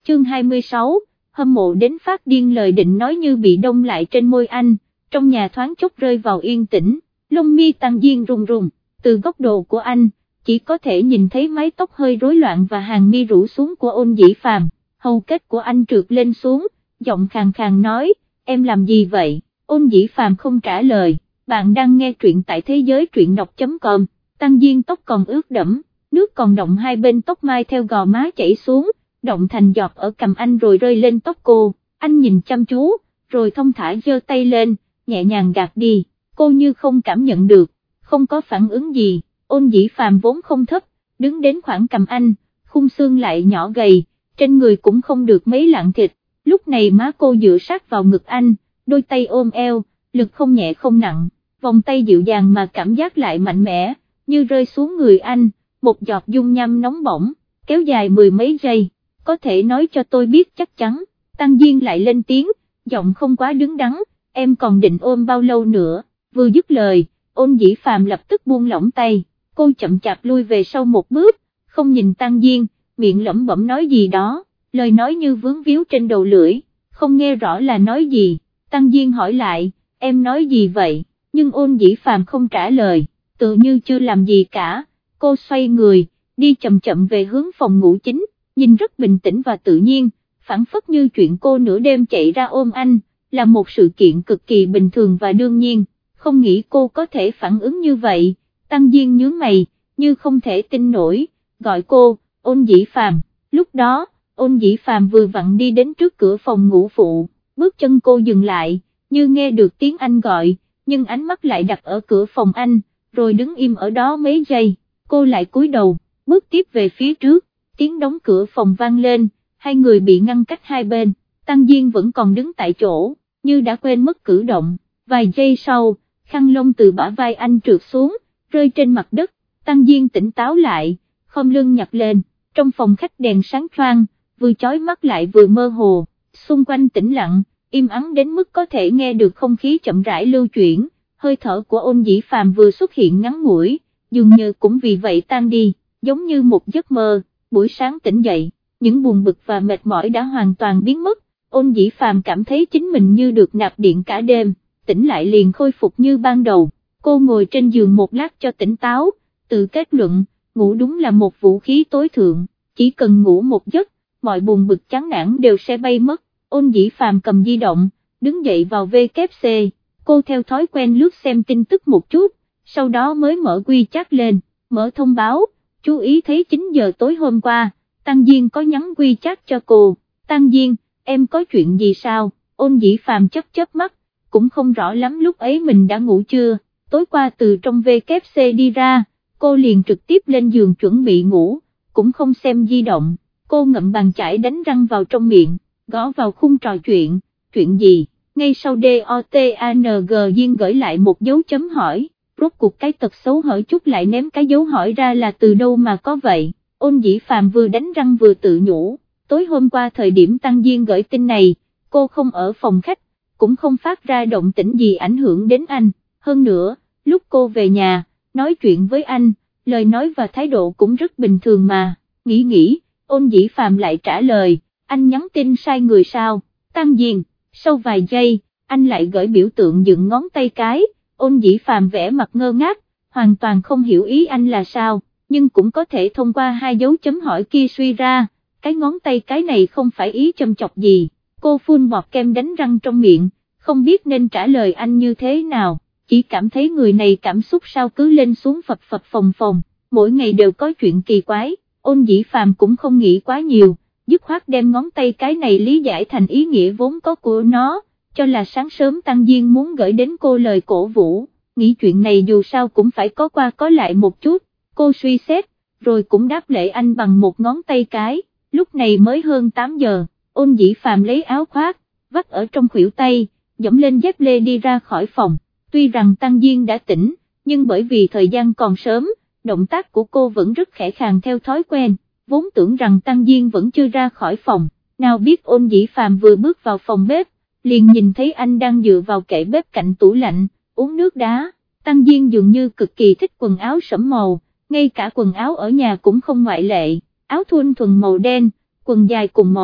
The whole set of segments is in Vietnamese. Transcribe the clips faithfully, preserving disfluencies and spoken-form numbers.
chương hai mươi sáu, hâm mộ đến phát điên, lời định nói như bị đông lại trên môi anh, trong nhà thoáng chốc rơi vào yên tĩnh, lông mi Tăng Diên run run, từ góc độ của anh, chỉ có thể nhìn thấy mái tóc hơi rối loạn và hàng mi rũ xuống của Ôn Dĩ Phàm, hầu kết của anh trượt lên xuống, giọng khàn khàn nói, em làm gì vậy? Ôn Dĩ Phàm không trả lời, bạn đang nghe truyện tại thế giới truyện đọc chấm com, Tăng Diên tóc còn ướt đẫm, nước còn đọng hai bên tóc mai theo gò má chảy xuống, động thành giọt ở cằm anh rồi rơi lên tóc cô, anh nhìn chăm chú, rồi thong thả giơ tay lên, nhẹ nhàng gạt đi, cô như không cảm nhận được, không có phản ứng gì. Ôn Dĩ Phàm vốn không thấp, đứng đến khoảng cằm anh, khung xương lại nhỏ gầy, trên người cũng không được mấy lạng thịt, lúc này má cô dựa sát vào ngực anh, đôi tay ôm eo, lực không nhẹ không nặng, vòng tay dịu dàng mà cảm giác lại mạnh mẽ, như rơi xuống người anh, một giọt dung nham nóng bỏng, kéo dài mười mấy giây, có thể nói cho tôi biết chắc chắn. Tăng Diên lại lên tiếng, giọng không quá đứng đắn, em còn định ôm bao lâu nữa, vừa dứt lời, Ôn Dĩ Phàm lập tức buông lỏng tay, cô chậm chạp lui về sau một bước, không nhìn Tăng Diên, miệng lẩm bẩm nói gì đó, lời nói như vướng víu trên đầu lưỡi, không nghe rõ là nói gì. Tăng Diên hỏi lại, em nói gì vậy, nhưng Ôn Dĩ Phàm không trả lời, tự như chưa làm gì cả, cô xoay người, đi chậm chậm về hướng phòng ngủ chính, nhìn rất bình tĩnh và tự nhiên, phảng phất như chuyện cô nửa đêm chạy ra ôm anh, là một sự kiện cực kỳ bình thường và đương nhiên, không nghĩ cô có thể phản ứng như vậy. Tăng Diên nhướng mày, như không thể tin nổi, gọi cô, Ôn Dĩ Phàm, lúc đó, Ôn Dĩ Phàm vừa vặn đi đến trước cửa phòng ngủ phụ, bước chân cô dừng lại, như nghe được tiếng anh gọi, nhưng ánh mắt lại đặt ở cửa phòng anh, rồi đứng im ở đó mấy giây, cô lại cúi đầu, bước tiếp về phía trước, tiếng đóng cửa phòng vang lên, hai người bị ngăn cách hai bên, Tăng Diên vẫn còn đứng tại chỗ, như đã quên mất cử động, vài giây sau, khăn lông từ bả vai anh trượt xuống, rơi trên mặt đất, Tăng Diên tỉnh táo lại, khom lưng nhặt lên, trong phòng khách đèn sáng choang, vừa chói mắt lại vừa mơ hồ, xung quanh tĩnh lặng, im ắng đến mức có thể nghe được không khí chậm rãi lưu chuyển, hơi thở của Ôn Dĩ Phàm vừa xuất hiện ngắn ngủi, dường như cũng vì vậy tan đi, giống như một giấc mơ. Buổi sáng tỉnh dậy, những buồn bực và mệt mỏi đã hoàn toàn biến mất, Ôn Dĩ Phàm cảm thấy chính mình như được nạp điện cả đêm, tỉnh lại liền khôi phục như ban đầu, cô ngồi trên giường một lát cho tỉnh táo, tự kết luận, ngủ đúng là một vũ khí tối thượng, chỉ cần ngủ một giấc, mọi buồn bực chán nản đều sẽ bay mất. Ôn Dĩ Phàm cầm di động, đứng dậy vào vê kép xê, cô theo thói quen lướt xem tin tức một chút, sau đó mới mở WeChat lên, mở thông báo, chú ý thấy chín giờ tối hôm qua, Tăng Diên có nhắn WeChat cho cô, Tăng Diên, em có chuyện gì sao? Ôn Dĩ Phàm chớp chớp mắt, cũng không rõ lắm lúc ấy mình đã ngủ chưa, tối qua từ trong vê kép xê đi ra, cô liền trực tiếp lên giường chuẩn bị ngủ, cũng không xem di động, cô ngậm bàn chải đánh răng vào trong miệng, gõ vào khung trò chuyện, chuyện gì, ngay sau DOTANG Diên gửi lại một dấu chấm hỏi, rốt cuộc cái tật xấu hở chút lại ném cái dấu hỏi ra là từ đâu mà có vậy. Ôn Dĩ Phàm vừa đánh răng vừa tự nhủ, tối hôm qua thời điểm Tăng Diên gửi tin này, cô không ở phòng khách, cũng không phát ra động tĩnh gì ảnh hưởng đến anh, hơn nữa, lúc cô về nhà, nói chuyện với anh, lời nói và thái độ cũng rất bình thường mà, nghĩ nghĩ, Ôn Dĩ Phàm lại trả lời, anh nhắn tin sai người sao? Tăng Diên, sau vài giây, anh lại gửi biểu tượng dựng ngón tay cái, Ôn Dĩ Phàm vẽ mặt ngơ ngác, hoàn toàn không hiểu ý anh là sao, nhưng cũng có thể thông qua hai dấu chấm hỏi kia suy ra, cái ngón tay cái này không phải ý châm chọc gì. Cô phun bọt kem đánh răng trong miệng, không biết nên trả lời anh như thế nào, chỉ cảm thấy người này cảm xúc sao cứ lên xuống phập phập phồng phồng, mỗi ngày đều có chuyện kỳ quái. Ôn Dĩ Phàm cũng không nghĩ quá nhiều, dứt khoát đem ngón tay cái này lý giải thành ý nghĩa vốn có của nó, cho là sáng sớm Tăng Diên muốn gửi đến cô lời cổ vũ, nghĩ chuyện này dù sao cũng phải có qua có lại một chút, cô suy xét, rồi cũng đáp lễ anh bằng một ngón tay cái, lúc này mới hơn tám giờ. Ôn Dĩ Phàm lấy áo khoác, vắt ở trong khuỷu tay, dẫm lên dép lê đi ra khỏi phòng, tuy rằng Tăng Diên đã tỉnh, nhưng bởi vì thời gian còn sớm, động tác của cô vẫn rất khẽ khàng theo thói quen, vốn tưởng rằng Tăng Diên vẫn chưa ra khỏi phòng, nào biết Ôn Dĩ Phàm vừa bước vào phòng bếp, liền nhìn thấy anh đang dựa vào kệ bếp cạnh tủ lạnh, uống nước đá. Tăng Diên dường như cực kỳ thích quần áo sẫm màu, ngay cả quần áo ở nhà cũng không ngoại lệ, áo thun thuần màu đen, quần dài cùng màu,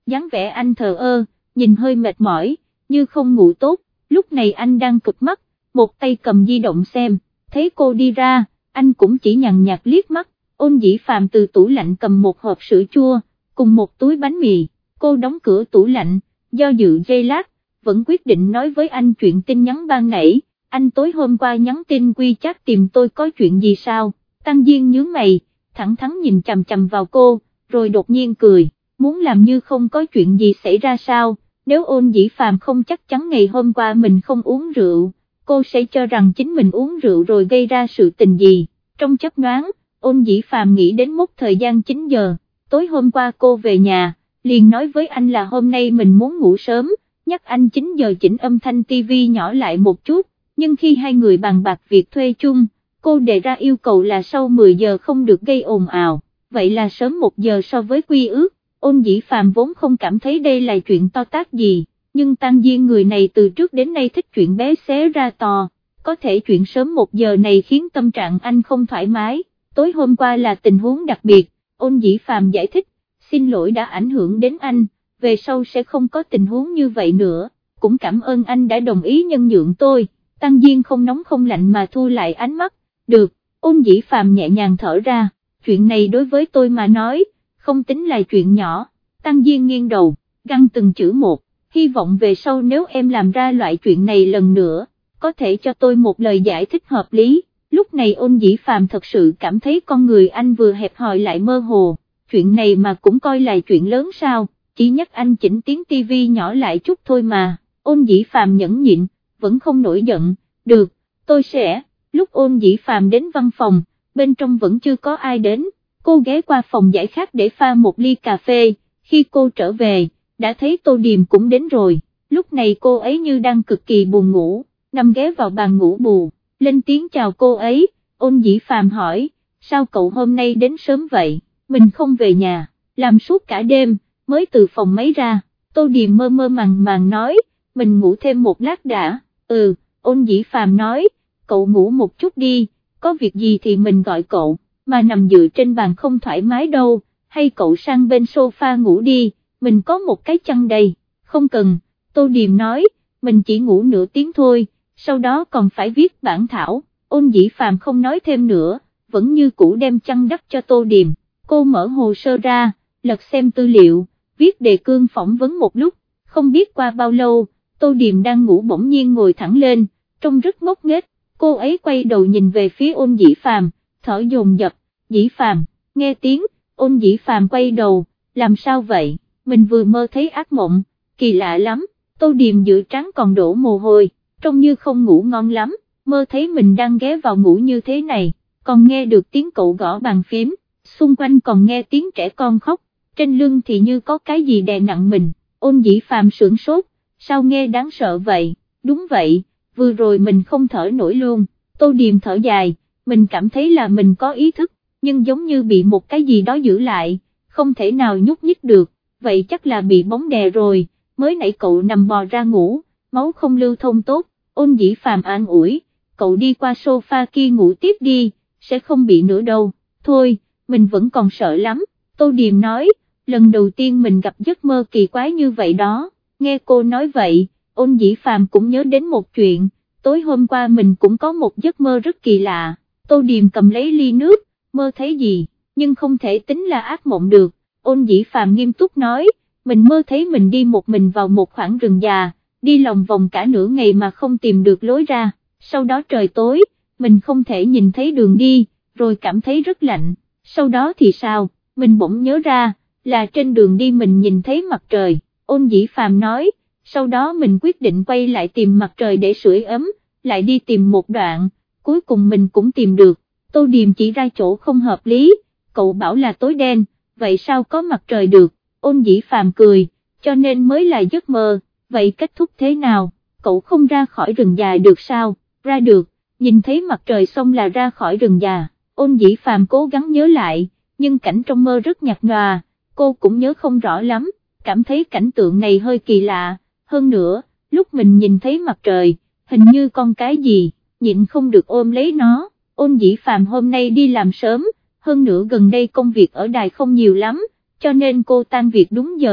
dáng vẻ anh thờ ơ, nhìn hơi mệt mỏi, như không ngủ tốt, lúc này anh đang cụp mắt, một tay cầm di động xem, thấy cô đi ra, anh cũng chỉ nhàn nhạt liếc mắt. Ôn Dĩ Phạm từ tủ lạnh cầm một hộp sữa chua, cùng một túi bánh mì, cô đóng cửa tủ lạnh, do dự giây lát, vẫn quyết định nói với anh chuyện tin nhắn ban nãy, anh tối hôm qua nhắn tin WeChat tìm tôi có chuyện gì sao, Tăng Diên nhướng mày, thẳng thắn nhìn chằm chằm vào cô, rồi đột nhiên cười, muốn làm như không có chuyện gì xảy ra sao, nếu Ôn Dĩ Phạm không chắc chắn ngày hôm qua mình không uống rượu, cô sẽ cho rằng chính mình uống rượu rồi gây ra sự tình gì, trong chớp nhoáng. Ôn Dĩ Phạm nghĩ đến mốc thời gian chín giờ, tối hôm qua cô về nhà, liền nói với anh là hôm nay mình muốn ngủ sớm, nhắc anh chín giờ chỉnh âm thanh tivi nhỏ lại một chút, nhưng khi hai người bàn bạc việc thuê chung, cô đề ra yêu cầu là sau mười giờ không được gây ồn ào, vậy là sớm một giờ so với quy ước. Ôn Dĩ Phạm vốn không cảm thấy đây là chuyện to tát gì, nhưng Tăng Diên người này từ trước đến nay thích chuyện bé xé ra to, có thể chuyện sớm một giờ này khiến tâm trạng anh không thoải mái. Tối hôm qua là tình huống đặc biệt, Ôn Dĩ Phạm giải thích, xin lỗi đã ảnh hưởng đến anh, về sau sẽ không có tình huống như vậy nữa, cũng cảm ơn anh đã đồng ý nhân nhượng tôi. Tăng Diên không nóng không lạnh mà thu lại ánh mắt, được. Ôn Dĩ Phạm nhẹ nhàng thở ra, chuyện này đối với tôi mà nói, không tính là chuyện nhỏ. Tăng Diên nghiêng đầu, găng từng chữ một, hy vọng về sau nếu em làm ra loại chuyện này lần nữa, có thể cho tôi một lời giải thích hợp lý. Lúc này Ôn Dĩ Phạm thật sự cảm thấy con người anh vừa hẹp hòi lại mơ hồ, chuyện này mà cũng coi là chuyện lớn sao, chỉ nhắc anh chỉnh tiếng tivi nhỏ lại chút thôi mà. Ôn Dĩ Phạm nhẫn nhịn, vẫn không nổi giận, được, tôi sẽ. Lúc Ôn Dĩ Phạm đến văn phòng, bên trong vẫn chưa có ai đến, cô ghé qua phòng giải khát để pha một ly cà phê, khi cô trở về, đã thấy Tô Điềm cũng đến rồi, lúc này cô ấy như đang cực kỳ buồn ngủ, nằm ghé vào bàn ngủ bù. Lên tiếng chào cô ấy, Ôn Dĩ Phạm hỏi, sao cậu hôm nay đến sớm vậy, mình không về nhà, làm suốt cả đêm, mới từ phòng máy ra. Tô Điềm mơ mơ màng màng nói, mình ngủ thêm một lát đã. Ừ, Ôn Dĩ Phạm nói, cậu ngủ một chút đi, có việc gì thì mình gọi cậu, mà nằm dựa trên bàn không thoải mái đâu, hay cậu sang bên sofa ngủ đi, mình có một cái chăn đây. Không cần, Tô Điềm nói, mình chỉ ngủ nửa tiếng thôi, sau đó còn phải viết bản thảo. Ôn Dĩ Phạm không nói thêm nữa, vẫn như cũ đem chăn đắp cho Tô Điềm. Cô mở hồ sơ ra, lật xem tư liệu, viết đề cương phỏng vấn một lúc, không biết qua bao lâu, Tô Điềm đang ngủ bỗng nhiên ngồi thẳng lên, trông rất ngốc nghếch. Cô ấy quay đầu nhìn về phía Ôn Dĩ Phạm, thở dồn dập. Dĩ Phạm, nghe tiếng, Ôn Dĩ Phạm quay đầu, làm sao vậy, mình vừa mơ thấy ác mộng, kỳ lạ lắm. Tô Điềm dự trán còn đổ mồ hôi, trông như không ngủ ngon lắm, mơ thấy mình đang ghé vào ngủ như thế này, còn nghe được tiếng cậu gõ bàn phím, xung quanh còn nghe tiếng trẻ con khóc, trên lưng thì như có cái gì đè nặng mình. Ôn Dĩ Phạm sửng sốt, sao nghe đáng sợ vậy, đúng vậy, vừa rồi mình không thở nổi luôn. Tô Điềm thở dài, mình cảm thấy là mình có ý thức, nhưng giống như bị một cái gì đó giữ lại, không thể nào nhúc nhích được, vậy chắc là bị bóng đè rồi, mới nãy cậu nằm bò ra ngủ, máu không lưu thông tốt. Ôn Dĩ Phạm an ủi, cậu đi qua sofa kia ngủ tiếp đi, sẽ không bị nữa đâu. Thôi, mình vẫn còn sợ lắm. Tô Điềm nói, lần đầu tiên mình gặp giấc mơ kỳ quái như vậy đó. Nghe cô nói vậy, Ôn Dĩ Phạm cũng nhớ đến một chuyện, tối hôm qua mình cũng có một giấc mơ rất kỳ lạ. Tô Điềm cầm lấy ly nước, mơ thấy gì, nhưng không thể tính là ác mộng được. Ôn Dĩ Phạm nghiêm túc nói, mình mơ thấy mình đi một mình vào một khoảng rừng già, đi lòng vòng cả nửa ngày mà không tìm được lối ra, sau đó trời tối, mình không thể nhìn thấy đường đi, rồi cảm thấy rất lạnh, sau đó thì sao, mình bỗng nhớ ra, là trên đường đi mình nhìn thấy mặt trời. Ôn Dĩ Phạm nói, sau đó mình quyết định quay lại tìm mặt trời để sưởi ấm, lại đi tìm một đoạn, cuối cùng mình cũng tìm được. Tô Điềm chỉ ra chỗ không hợp lý, cậu bảo là tối đen, vậy sao có mặt trời được? Ôn Dĩ Phạm cười, cho nên mới là giấc mơ. Vậy kết thúc thế nào, cậu không ra khỏi rừng già được sao? Ra được, nhìn thấy mặt trời xong là ra khỏi rừng già. Ôn Dĩ Phạm cố gắng nhớ lại, nhưng cảnh trong mơ rất nhạt nhòa, cô cũng nhớ không rõ lắm, cảm thấy cảnh tượng này hơi kỳ lạ. Hơn nữa, lúc mình nhìn thấy mặt trời, hình như con cái gì, nhịn không được ôm lấy nó. Ôn Dĩ Phạm hôm nay đi làm sớm, hơn nữa gần đây công việc ở đài không nhiều lắm, cho nên cô tan việc đúng giờ.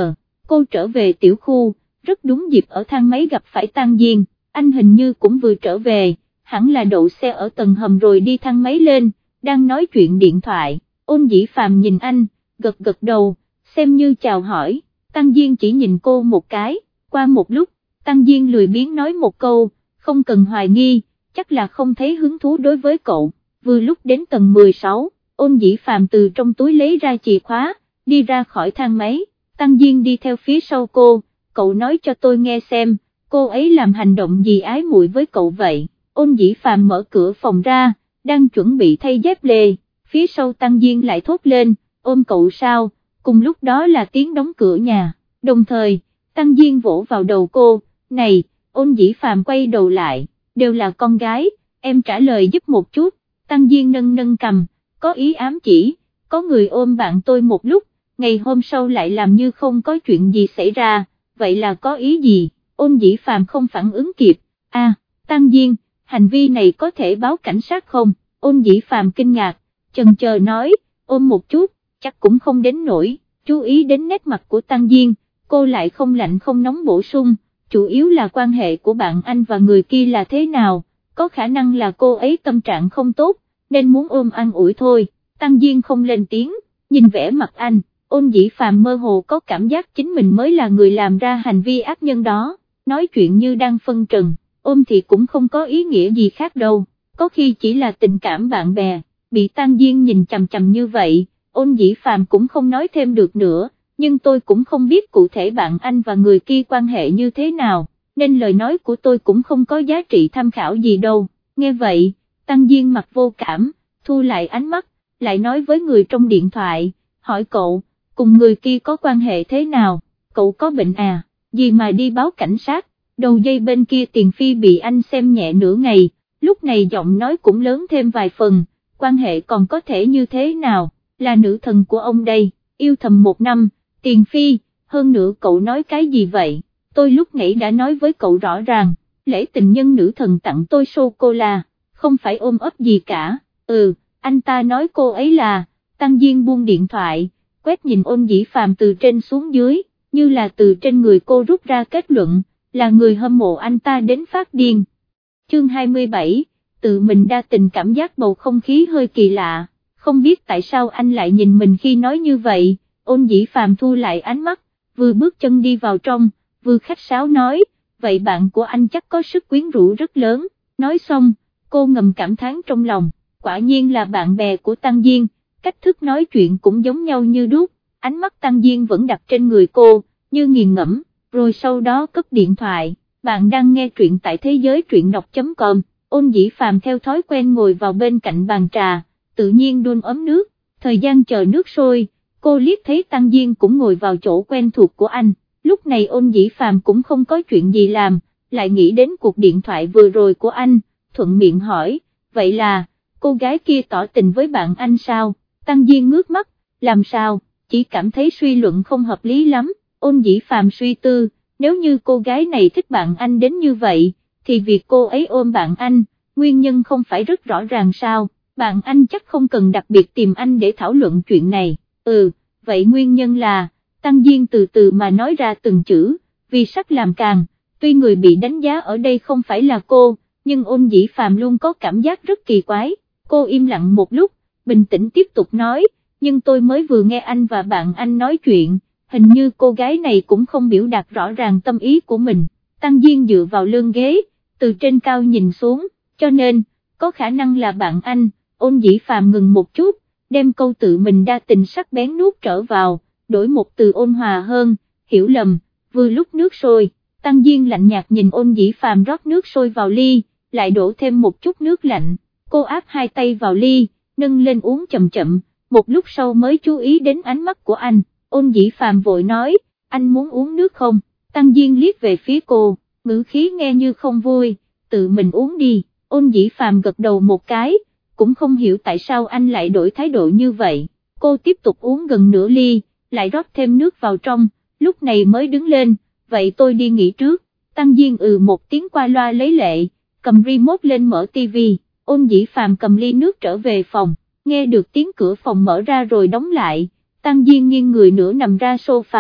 cô trở về tiểu khu, rất đúng dịp ở thang máy gặp phải Tang Diên, anh hình như cũng vừa trở về, hẳn là đậu xe ở tầng hầm rồi đi thang máy lên, đang nói chuyện điện thoại. Ôn Dĩ Phàm nhìn anh, gật gật đầu, xem như chào hỏi. Tang Diên chỉ nhìn cô một cái, qua một lúc, Tang Diên lười biếng nói một câu, không cần hoài nghi, chắc là không thấy hứng thú đối với cậu. Vừa lúc đến tầng mười sáu, Ôn Dĩ Phàm từ trong túi lấy ra chìa khóa, đi ra khỏi thang máy, Tang Diên đi theo phía sau cô, cậu nói cho tôi nghe xem, cô ấy làm hành động gì ái muội với cậu vậy. Ôn Dĩ Phàm mở cửa phòng ra, đang chuẩn bị thay dép lê, phía sau Tang Diên lại thốt lên, ôm cậu sao, cùng lúc đó là tiếng đóng cửa nhà, đồng thời, Tang Diên vỗ vào đầu cô, này, Ôn Dĩ Phàm quay đầu lại, đều là con gái, em trả lời giúp một chút. Tang Diên nâng nâng cầm, có ý ám chỉ, có người ôm bạn tôi một lúc, ngày hôm sau lại làm như không có chuyện gì xảy ra, vậy là có ý gì? Ôn Dĩ Phàm không phản ứng kịp, a, à, Tang Diên, hành vi này có thể báo cảnh sát không? Ôn Dĩ Phàm kinh ngạc, chần chờ nói, ôm một chút, chắc cũng không đến nỗi. Chú ý đến nét mặt của Tang Diên, cô lại không lạnh không nóng bổ sung, chủ yếu là quan hệ của bạn anh và người kia là thế nào, có khả năng là cô ấy tâm trạng không tốt, nên muốn ôm an ủi thôi. Tang Diên không lên tiếng, nhìn vẻ mặt anh, Ôn Dĩ Phàm mơ hồ có cảm giác chính mình mới là người làm ra hành vi ác nhân đó, nói chuyện như đang phân trần, ôm thì cũng không có ý nghĩa gì khác đâu, có khi chỉ là tình cảm bạn bè. Bị Tang Diên nhìn chằm chằm như vậy, Ôn Dĩ Phàm cũng không nói thêm được nữa, nhưng tôi cũng không biết cụ thể bạn anh và người kia quan hệ như thế nào, nên lời nói của tôi cũng không có giá trị tham khảo gì đâu. Nghe vậy, Tang Diên mặt vô cảm, thu lại ánh mắt, lại nói với người trong điện thoại, hỏi cậu, cùng người kia có quan hệ thế nào, cậu có bệnh à, gì mà đi báo cảnh sát. Đầu dây bên kia Tiền Phi bị anh xem nhẹ nửa ngày, lúc này giọng nói cũng lớn thêm vài phần, quan hệ còn có thể như thế nào, là nữ thần của ông đây, yêu thầm một năm. Tiền Phi, hơn nữa cậu nói cái gì vậy, tôi lúc nãy đã nói với cậu rõ ràng, lễ tình nhân nữ thần tặng tôi sô-cô-la, không phải ôm ấp gì cả. Ừ, anh ta nói cô ấy là. Tang Diên buông điện thoại, quét nhìn Ôn Dĩ Phàm từ trên xuống dưới, như là từ trên người cô rút ra kết luận, là người hâm mộ anh ta đến phát điên. Chương hai mươi bảy, tự mình đa tình, cảm giác bầu không khí hơi kỳ lạ, không biết tại sao anh lại nhìn mình khi nói như vậy. Ôn Dĩ Phàm thu lại ánh mắt, vừa bước chân đi vào trong, vừa khách sáo nói, vậy bạn của anh chắc có sức quyến rũ rất lớn. Nói xong, cô ngầm cảm thán trong lòng, quả nhiên là bạn bè của Tang Diên, cách thức nói chuyện cũng giống nhau như đúc. Ánh mắt Tang Diên vẫn đặt trên người cô, như nghiền ngẫm, rồi sau đó cất điện thoại. Bạn đang nghe truyện tại thế giới truyện đọc chấm com. Ôn Dĩ Phàm theo thói quen ngồi vào bên cạnh bàn trà, tự nhiên đun ấm nước, thời gian chờ nước sôi, cô liếc thấy Tang Diên cũng ngồi vào chỗ quen thuộc của anh. Lúc này Ôn Dĩ Phàm cũng không có chuyện gì làm, lại nghĩ đến cuộc điện thoại vừa rồi của anh, thuận miệng hỏi, vậy là, cô gái kia tỏ tình với bạn anh sao? Tang Diên ngước mắt, làm sao, chỉ cảm thấy suy luận không hợp lý lắm. Ôn Dĩ Phàm suy tư, nếu như cô gái này thích bạn anh đến như vậy, thì việc cô ấy ôm bạn anh, nguyên nhân không phải rất rõ ràng sao? Bạn anh chắc không cần đặc biệt tìm anh để thảo luận chuyện này. Ừ, vậy nguyên nhân là, Tang Diên từ từ mà nói ra từng chữ, vì sắc làm càng, tuy người bị đánh giá ở đây không phải là cô, nhưng Ôn Dĩ Phàm luôn có cảm giác rất kỳ quái. Cô im lặng một lúc, bình tĩnh tiếp tục nói, nhưng tôi mới vừa nghe anh và bạn anh nói chuyện, hình như cô gái này cũng không biểu đạt rõ ràng tâm ý của mình. Tang Diên dựa vào lưng ghế, từ trên cao nhìn xuống, cho nên, có khả năng là bạn anh. Ôn Dĩ Phàm ngừng một chút, đem câu tự mình đa tình sắc bén nuốt trở vào, đổi một từ ôn hòa hơn, hiểu lầm. Vừa lúc nước sôi, Tang Diên lạnh nhạt nhìn Ôn Dĩ Phàm rót nước sôi vào ly, lại đổ thêm một chút nước lạnh, cô áp hai tay vào ly, nâng lên uống chậm chậm, một lúc sau mới chú ý đến ánh mắt của anh. Ôn Dĩ Phàm vội nói, anh muốn uống nước không? Tang Diên liếc về phía cô, ngữ khí nghe như không vui, tự mình uống đi. Ôn Dĩ Phàm gật đầu một cái, cũng không hiểu tại sao anh lại đổi thái độ như vậy. Cô tiếp tục uống gần nửa ly, lại rót thêm nước vào trong, lúc này mới đứng lên, vậy tôi đi nghỉ trước. Tang Diên ừ một tiếng qua loa lấy lệ, cầm remote lên mở tivi. Ôn Dĩ Phàm cầm ly nước trở về phòng, nghe được tiếng cửa phòng mở ra rồi đóng lại, Tang Diên nghiêng người nửa nằm ra sofa,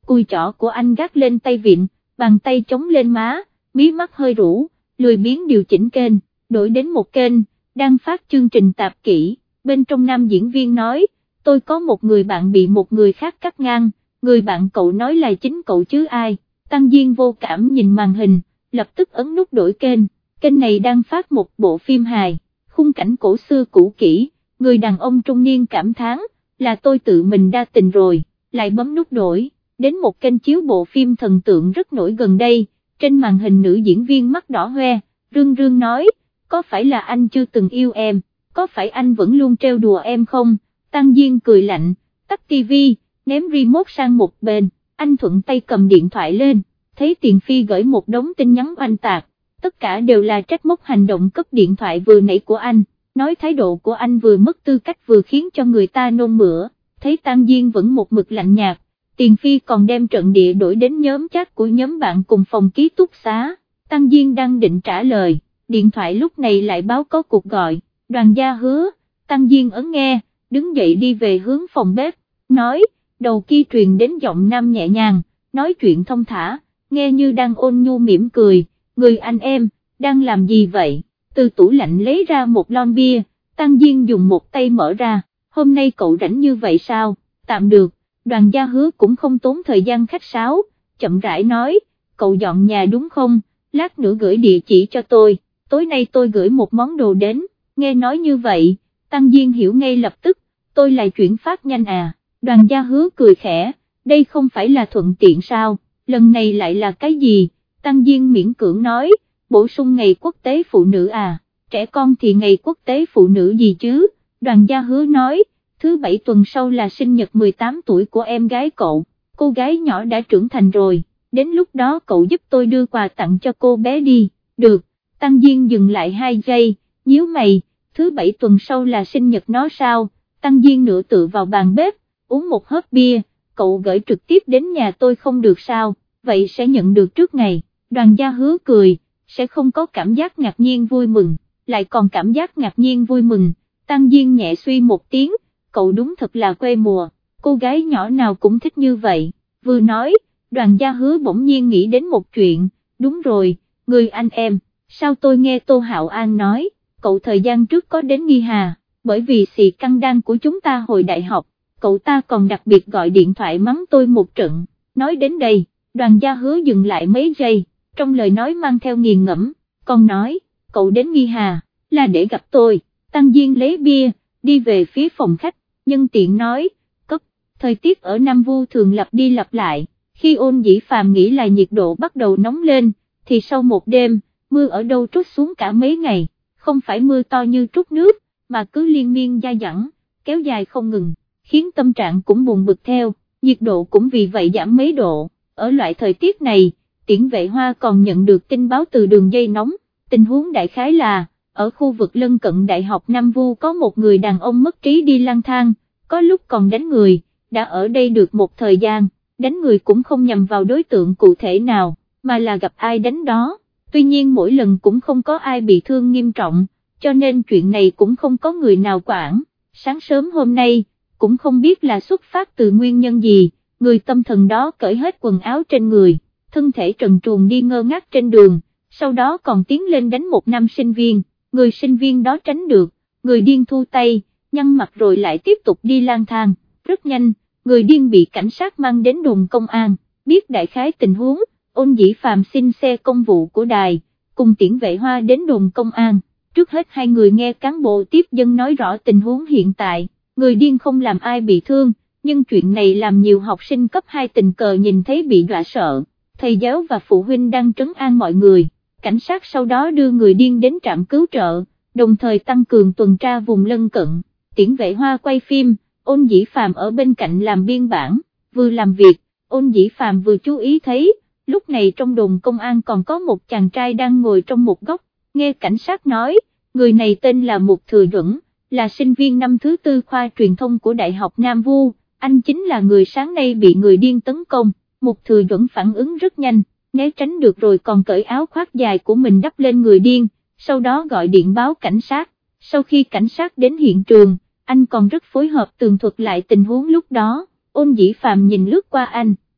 cùi chỏ của anh gác lên tay vịn, bàn tay chống lên má, mí mắt hơi rũ, lười biếng điều chỉnh kênh, đổi đến một kênh, đang phát chương trình tạp kỹ, bên trong nam diễn viên nói, tôi có một người bạn bị một người khác cắt ngang, người bạn cậu nói là chính cậu chứ ai, Tăng Diên vô cảm nhìn màn hình, lập tức ấn nút đổi kênh, kênh này đang phát một bộ phim hài, khung cảnh cổ xưa cũ kỹ, người đàn ông trung niên cảm thán, là tôi tự mình đa tình rồi, lại bấm nút đổi, đến một kênh chiếu bộ phim thần tượng rất nổi gần đây, trên màn hình nữ diễn viên mắt đỏ hoe, rưng rưng nói, có phải là anh chưa từng yêu em, có phải anh vẫn luôn trêu đùa em không, Tăng Diên cười lạnh, tắt tivi, ném remote sang một bên, anh thuận tay cầm điện thoại lên, thấy Tiền Phi gửi một đống tin nhắn oanh tạc, tất cả đều là trách móc hành động cúp điện thoại vừa nãy của anh, nói thái độ của anh vừa mất tư cách vừa khiến cho người ta nôn mửa, thấy Tăng Diên vẫn một mực lạnh nhạt, Tiền Phi còn đem trận địa đổi đến nhóm chat của nhóm bạn cùng phòng ký túc xá, Tăng Diên đang định trả lời, điện thoại lúc này lại báo có cuộc gọi, Đoàn Gia Hứa, Tăng Diên ấn nghe, đứng dậy đi về hướng phòng bếp, nói, đầu kia truyền đến giọng nam nhẹ nhàng, nói chuyện thông thả, nghe như đang ôn nhu mỉm cười, người anh em, đang làm gì vậy, từ tủ lạnh lấy ra một lon bia, Tăng Diên dùng một tay mở ra, hôm nay cậu rảnh như vậy sao, tạm được, Đoàn Gia Hứa cũng không tốn thời gian khách sáo, chậm rãi nói, cậu dọn nhà đúng không, lát nữa gửi địa chỉ cho tôi, tối nay tôi gửi một món đồ đến, nghe nói như vậy, Tăng Diên hiểu ngay lập tức, tôi là chuyển phát nhanh à, Đoàn Gia Hứa cười khẽ, đây không phải là thuận tiện sao, lần này lại là cái gì, Tăng Diên miễn cưỡng nói, bổ sung ngày quốc tế phụ nữ à, trẻ con thì ngày quốc tế phụ nữ gì chứ, Đoàn Gia Hứa nói, thứ bảy tuần sau là sinh nhật mười tám tuổi của em gái cậu, cô gái nhỏ đã trưởng thành rồi, đến lúc đó cậu giúp tôi đưa quà tặng cho cô bé đi, được, Tăng Diên dừng lại hai giây, nhíu mày, thứ bảy tuần sau là sinh nhật nó sao, Tăng Diên nửa tựa vào bàn bếp, uống một hớp bia, cậu gửi trực tiếp đến nhà tôi không được sao, vậy sẽ nhận được trước ngày, Đoàn Gia Hứa cười, sẽ không có cảm giác ngạc nhiên vui mừng, lại còn cảm giác ngạc nhiên vui mừng, Tăng Diên nhẹ suy một tiếng, cậu đúng thật là quê mùa, cô gái nhỏ nào cũng thích như vậy, vừa nói, Đoàn Gia Hứa bỗng nhiên nghĩ đến một chuyện, đúng rồi, người anh em, sao tôi nghe Tô Hạo An nói, cậu thời gian trước có đến Nghi Hà, bởi vì xì căng đan của chúng ta hồi đại học, cậu ta còn đặc biệt gọi điện thoại mắng tôi một trận, nói đến đây, Đoàn Gia Hứa dừng lại mấy giây, trong lời nói mang theo nghiền ngẫm, còn nói, cậu đến Nghi Hà, là để gặp tôi, Tăng Diên lấy bia, đi về phía phòng khách, nhân tiện nói, cất, thời tiết ở Nam Vu thường lặp đi lặp lại, khi Ôn Dĩ Phàm nghĩ là nhiệt độ bắt đầu nóng lên, thì sau một đêm, mưa ở đâu trút xuống cả mấy ngày, không phải mưa to như trút nước, mà cứ liên miên dai dẳng, kéo dài không ngừng, khiến tâm trạng cũng buồn bực theo, nhiệt độ cũng vì vậy giảm mấy độ, ở loại thời tiết này, Tiễn Vệ Hoa còn nhận được tin báo từ đường dây nóng, tình huống đại khái là, ở khu vực lân cận Đại học Nam Vu có một người đàn ông mất trí đi lang thang, có lúc còn đánh người, đã ở đây được một thời gian, đánh người cũng không nhằm vào đối tượng cụ thể nào, mà là gặp ai đánh đó, tuy nhiên mỗi lần cũng không có ai bị thương nghiêm trọng, cho nên chuyện này cũng không có người nào quản, sáng sớm hôm nay, cũng không biết là xuất phát từ nguyên nhân gì, người tâm thần đó cởi hết quần áo trên người, thân thể trần truồng đi ngơ ngác trên đường, sau đó còn tiến lên đánh một nam sinh viên, người sinh viên đó tránh được, người điên thu tay, nhăn mặt rồi lại tiếp tục đi lang thang, rất nhanh, người điên bị cảnh sát mang đến đồn công an, biết đại khái tình huống, Ôn Dĩ Phàm xin xe công vụ của đài, cùng Tiễn Vệ Hoa đến đồn công an, trước hết hai người nghe cán bộ tiếp dân nói rõ tình huống hiện tại, người điên không làm ai bị thương, nhưng chuyện này làm nhiều học sinh cấp hai tình cờ nhìn thấy bị dọa sợ, thầy giáo và phụ huynh đang trấn an mọi người, cảnh sát sau đó đưa người điên đến trạm cứu trợ, đồng thời tăng cường tuần tra vùng lân cận, Tiễn Vệ Hoa quay phim, Ôn Dĩ Phàm ở bên cạnh làm biên bản, vừa làm việc, Ôn Dĩ Phàm vừa chú ý thấy, lúc này trong đồn công an còn có một chàng trai đang ngồi trong một góc, nghe cảnh sát nói, người này tên là Mục Thừa Duẩn, là sinh viên năm thứ tư khoa truyền thông của Đại học Nam Vu, anh chính là người sáng nay bị người điên tấn công, Mục Thừa Duẩn phản ứng rất nhanh, né tránh được rồi còn cởi áo khoác dài của mình đắp lên người điên, sau đó gọi điện báo cảnh sát, sau khi cảnh sát đến hiện trường, anh còn rất phối hợp tường thuật lại tình huống lúc đó, Ôn Dĩ Phàm nhìn lướt qua anh,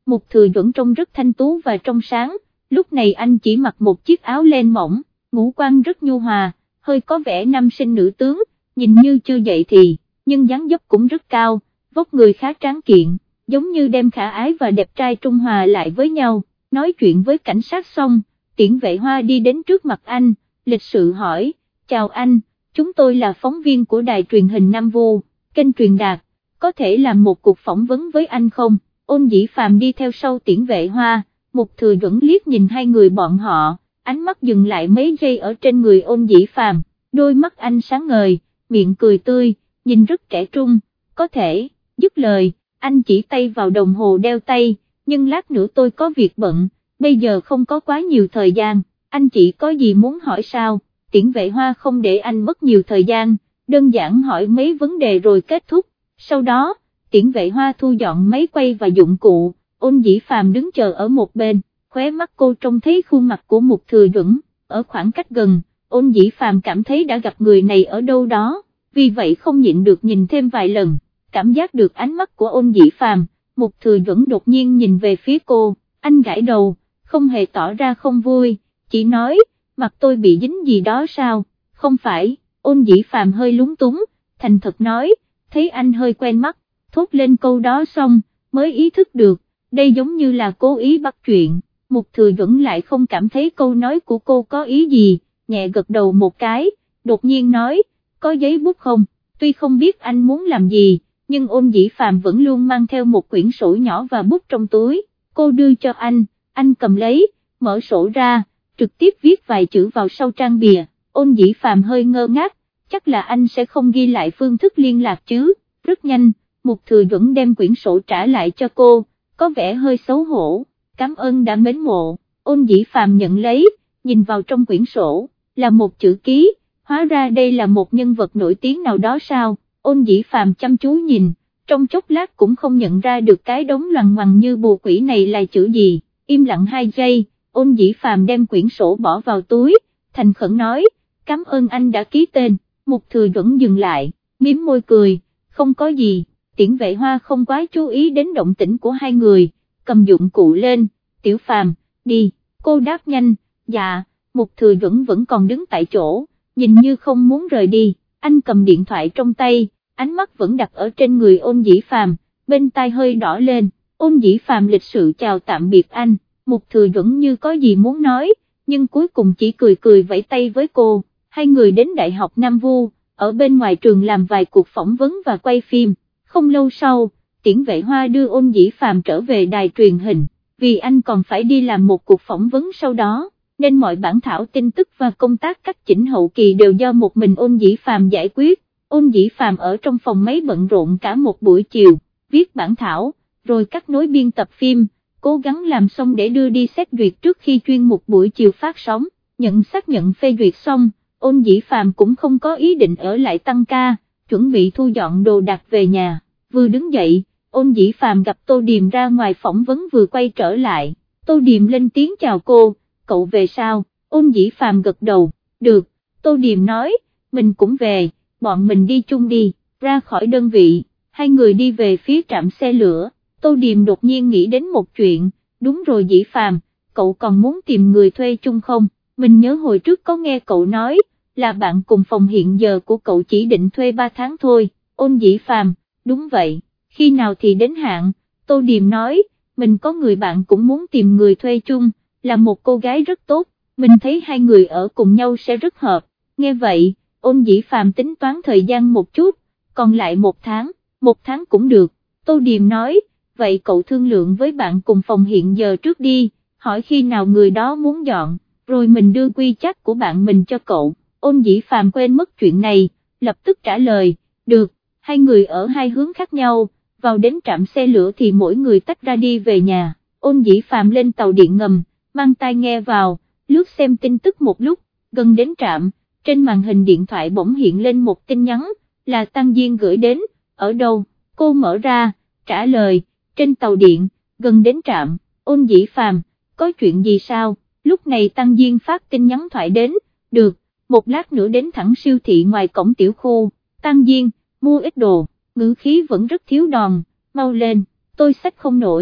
Mục Thừa Duẩn trông rất thanh tú và trong sáng, lúc này anh chỉ mặc một chiếc áo len mỏng, ngũ quan rất nhu hòa, hơi có vẻ nam sinh nữ tướng, nhìn như chưa dậy thì, nhưng dáng dấp cũng rất cao, vóc người khá tráng kiện, giống như đem khả ái và đẹp trai trung hòa lại với nhau. Nói chuyện với cảnh sát xong, Tiễn Vệ Hoa đi đến trước mặt anh, lịch sự hỏi, chào anh, chúng tôi là phóng viên của đài truyền hình Nam Vu, kênh truyền đạt, có thể làm một cuộc phỏng vấn với anh không? Ôn Dĩ Phàm đi theo sau Tiễn Vệ Hoa, Mục Thừa Duẩn liếc nhìn hai người bọn họ, ánh mắt dừng lại mấy giây ở trên người Ôn Dĩ Phàm, đôi mắt anh sáng ngời, miệng cười tươi, nhìn rất trẻ trung, có thể, dứt lời, anh chỉ tay vào đồng hồ đeo tay, nhưng lát nữa tôi có việc bận, bây giờ không có quá nhiều thời gian, anh chỉ có gì muốn hỏi sao? Tiễn Vệ Hoa không để anh mất nhiều thời gian, đơn giản hỏi mấy vấn đề rồi kết thúc, sau đó, Tiễn Vệ Hoa thu dọn máy quay và dụng cụ, Ôn Dĩ Phàm đứng chờ ở một bên, khóe mắt cô trông thấy khuôn mặt của Mục Thừa Duẩn, ở khoảng cách gần, Ôn Dĩ Phàm cảm thấy đã gặp người này ở đâu đó, vì vậy không nhịn được nhìn thêm vài lần, cảm giác được ánh mắt của Ôn Dĩ Phàm, Mục Thừa Duẩn đột nhiên nhìn về phía cô, anh gãi đầu, không hề tỏ ra không vui, chỉ nói, mặt tôi bị dính gì đó sao, không phải, Ôn Dĩ Phàm hơi lúng túng, thành thật nói, thấy anh hơi quen mắt, thốt lên câu đó xong, mới ý thức được, đây giống như là cố ý bắt chuyện, Mục Thừa Duẩn lại không cảm thấy câu nói của cô có ý gì, nhẹ gật đầu một cái, đột nhiên nói, có giấy bút không, tuy không biết anh muốn làm gì, nhưng Ôn Dĩ Phàm vẫn luôn mang theo một quyển sổ nhỏ và bút trong túi, cô đưa cho anh, anh cầm lấy, mở sổ ra, trực tiếp viết vài chữ vào sau trang bìa, Ôn Dĩ Phàm hơi ngơ ngác, chắc là anh sẽ không ghi lại phương thức liên lạc chứ, rất nhanh, Mục Thừa Duẩn đem quyển sổ trả lại cho cô, có vẻ hơi xấu hổ, cảm ơn đã mến mộ, Ôn Dĩ Phàm nhận lấy, nhìn vào trong quyển sổ, là một chữ ký, hóa ra đây là một nhân vật nổi tiếng nào đó sao, Ôn Dĩ Phàm chăm chú nhìn, trong chốc lát cũng không nhận ra được cái đống loằng ngoằng như bùa quỷ này là chữ gì, im lặng hai giây, Ôn Dĩ Phàm đem quyển sổ bỏ vào túi, thành khẩn nói, cảm ơn anh đã ký tên, Mục Thừa Duẩn dừng lại, mím môi cười, không có gì, Tiễn Vệ Hoa không quá chú ý đến động tĩnh của hai người, cầm dụng cụ lên, Tiểu Phàm, đi, cô đáp nhanh, dạ, Mục Thừa Duẩn vẫn còn đứng tại chỗ, nhìn như không muốn rời đi, anh cầm điện thoại trong tay, ánh mắt vẫn đặt ở trên người Ôn Dĩ Phàm, bên tai hơi đỏ lên, Ôn Dĩ Phàm lịch sự chào tạm biệt anh, Mục Thừa Duẩn như có gì muốn nói, nhưng cuối cùng chỉ cười cười vẫy tay với cô, hai người đến Đại học Nam Vu, ở bên ngoài trường làm vài cuộc phỏng vấn và quay phim, không lâu sau, Tiễn Vệ Hoa đưa Ôn Dĩ Phàm trở về đài truyền hình, vì anh còn phải đi làm một cuộc phỏng vấn sau đó, nên mọi bản thảo tin tức và công tác cắt chỉnh hậu kỳ đều do một mình Ôn Dĩ Phàm giải quyết. Ôn Dĩ Phàm ở trong phòng máy bận rộn cả một buổi chiều, viết bản thảo, rồi cắt nối biên tập phim, cố gắng làm xong để đưa đi xét duyệt trước khi chuyên mục buổi chiều phát sóng, nhận xác nhận phê duyệt xong, Ôn Dĩ Phàm cũng không có ý định ở lại tăng ca, chuẩn bị thu dọn đồ đạc về nhà, vừa đứng dậy, Ôn Dĩ Phàm gặp Tô Điềm ra ngoài phỏng vấn vừa quay trở lại, Tô Điềm lên tiếng chào cô, cậu về sao, Ôn Dĩ Phàm gật đầu, được, Tô Điềm nói, mình cũng về, bọn mình đi chung đi, ra khỏi đơn vị, hai người đi về phía trạm xe lửa, Tô Điềm đột nhiên nghĩ đến một chuyện, đúng rồi Dĩ Phàm, cậu còn muốn tìm người thuê chung không, mình nhớ hồi trước có nghe cậu nói, là bạn cùng phòng hiện giờ của cậu chỉ định thuê ba tháng thôi, Ôn Dĩ Phàm, đúng vậy, khi nào thì đến hạn, Tô Điềm nói, mình có người bạn cũng muốn tìm người thuê chung, là một cô gái rất tốt, mình thấy hai người ở cùng nhau sẽ rất hợp, nghe vậy, Ôn Dĩ Phàm tính toán thời gian một chút, còn lại một tháng, một tháng cũng được, Tô Điềm nói, vậy cậu thương lượng với bạn cùng phòng hiện giờ trước đi, hỏi khi nào người đó muốn dọn, rồi mình đưa quy chắc của bạn mình cho cậu. Ôn Dĩ Phàm quên mất chuyện này, lập tức trả lời, được, hai người ở hai hướng khác nhau, vào đến trạm xe lửa thì mỗi người tách ra đi về nhà, Ôn Dĩ Phàm lên tàu điện ngầm, mang tai nghe vào, lướt xem tin tức một lúc, gần đến trạm, trên màn hình điện thoại bỗng hiện lên một tin nhắn, là Tăng Diên gửi đến, ở đâu, cô mở ra, trả lời, trên tàu điện, gần đến trạm, Ôn Dĩ Phàm, có chuyện gì sao, lúc này Tăng Diên phát tin nhắn thoại đến, được, một lát nữa đến thẳng siêu thị ngoài cổng tiểu khu, Tăng Diên, mua ít đồ, ngữ khí vẫn rất thiếu đòn, mau lên, tôi xách không nổi,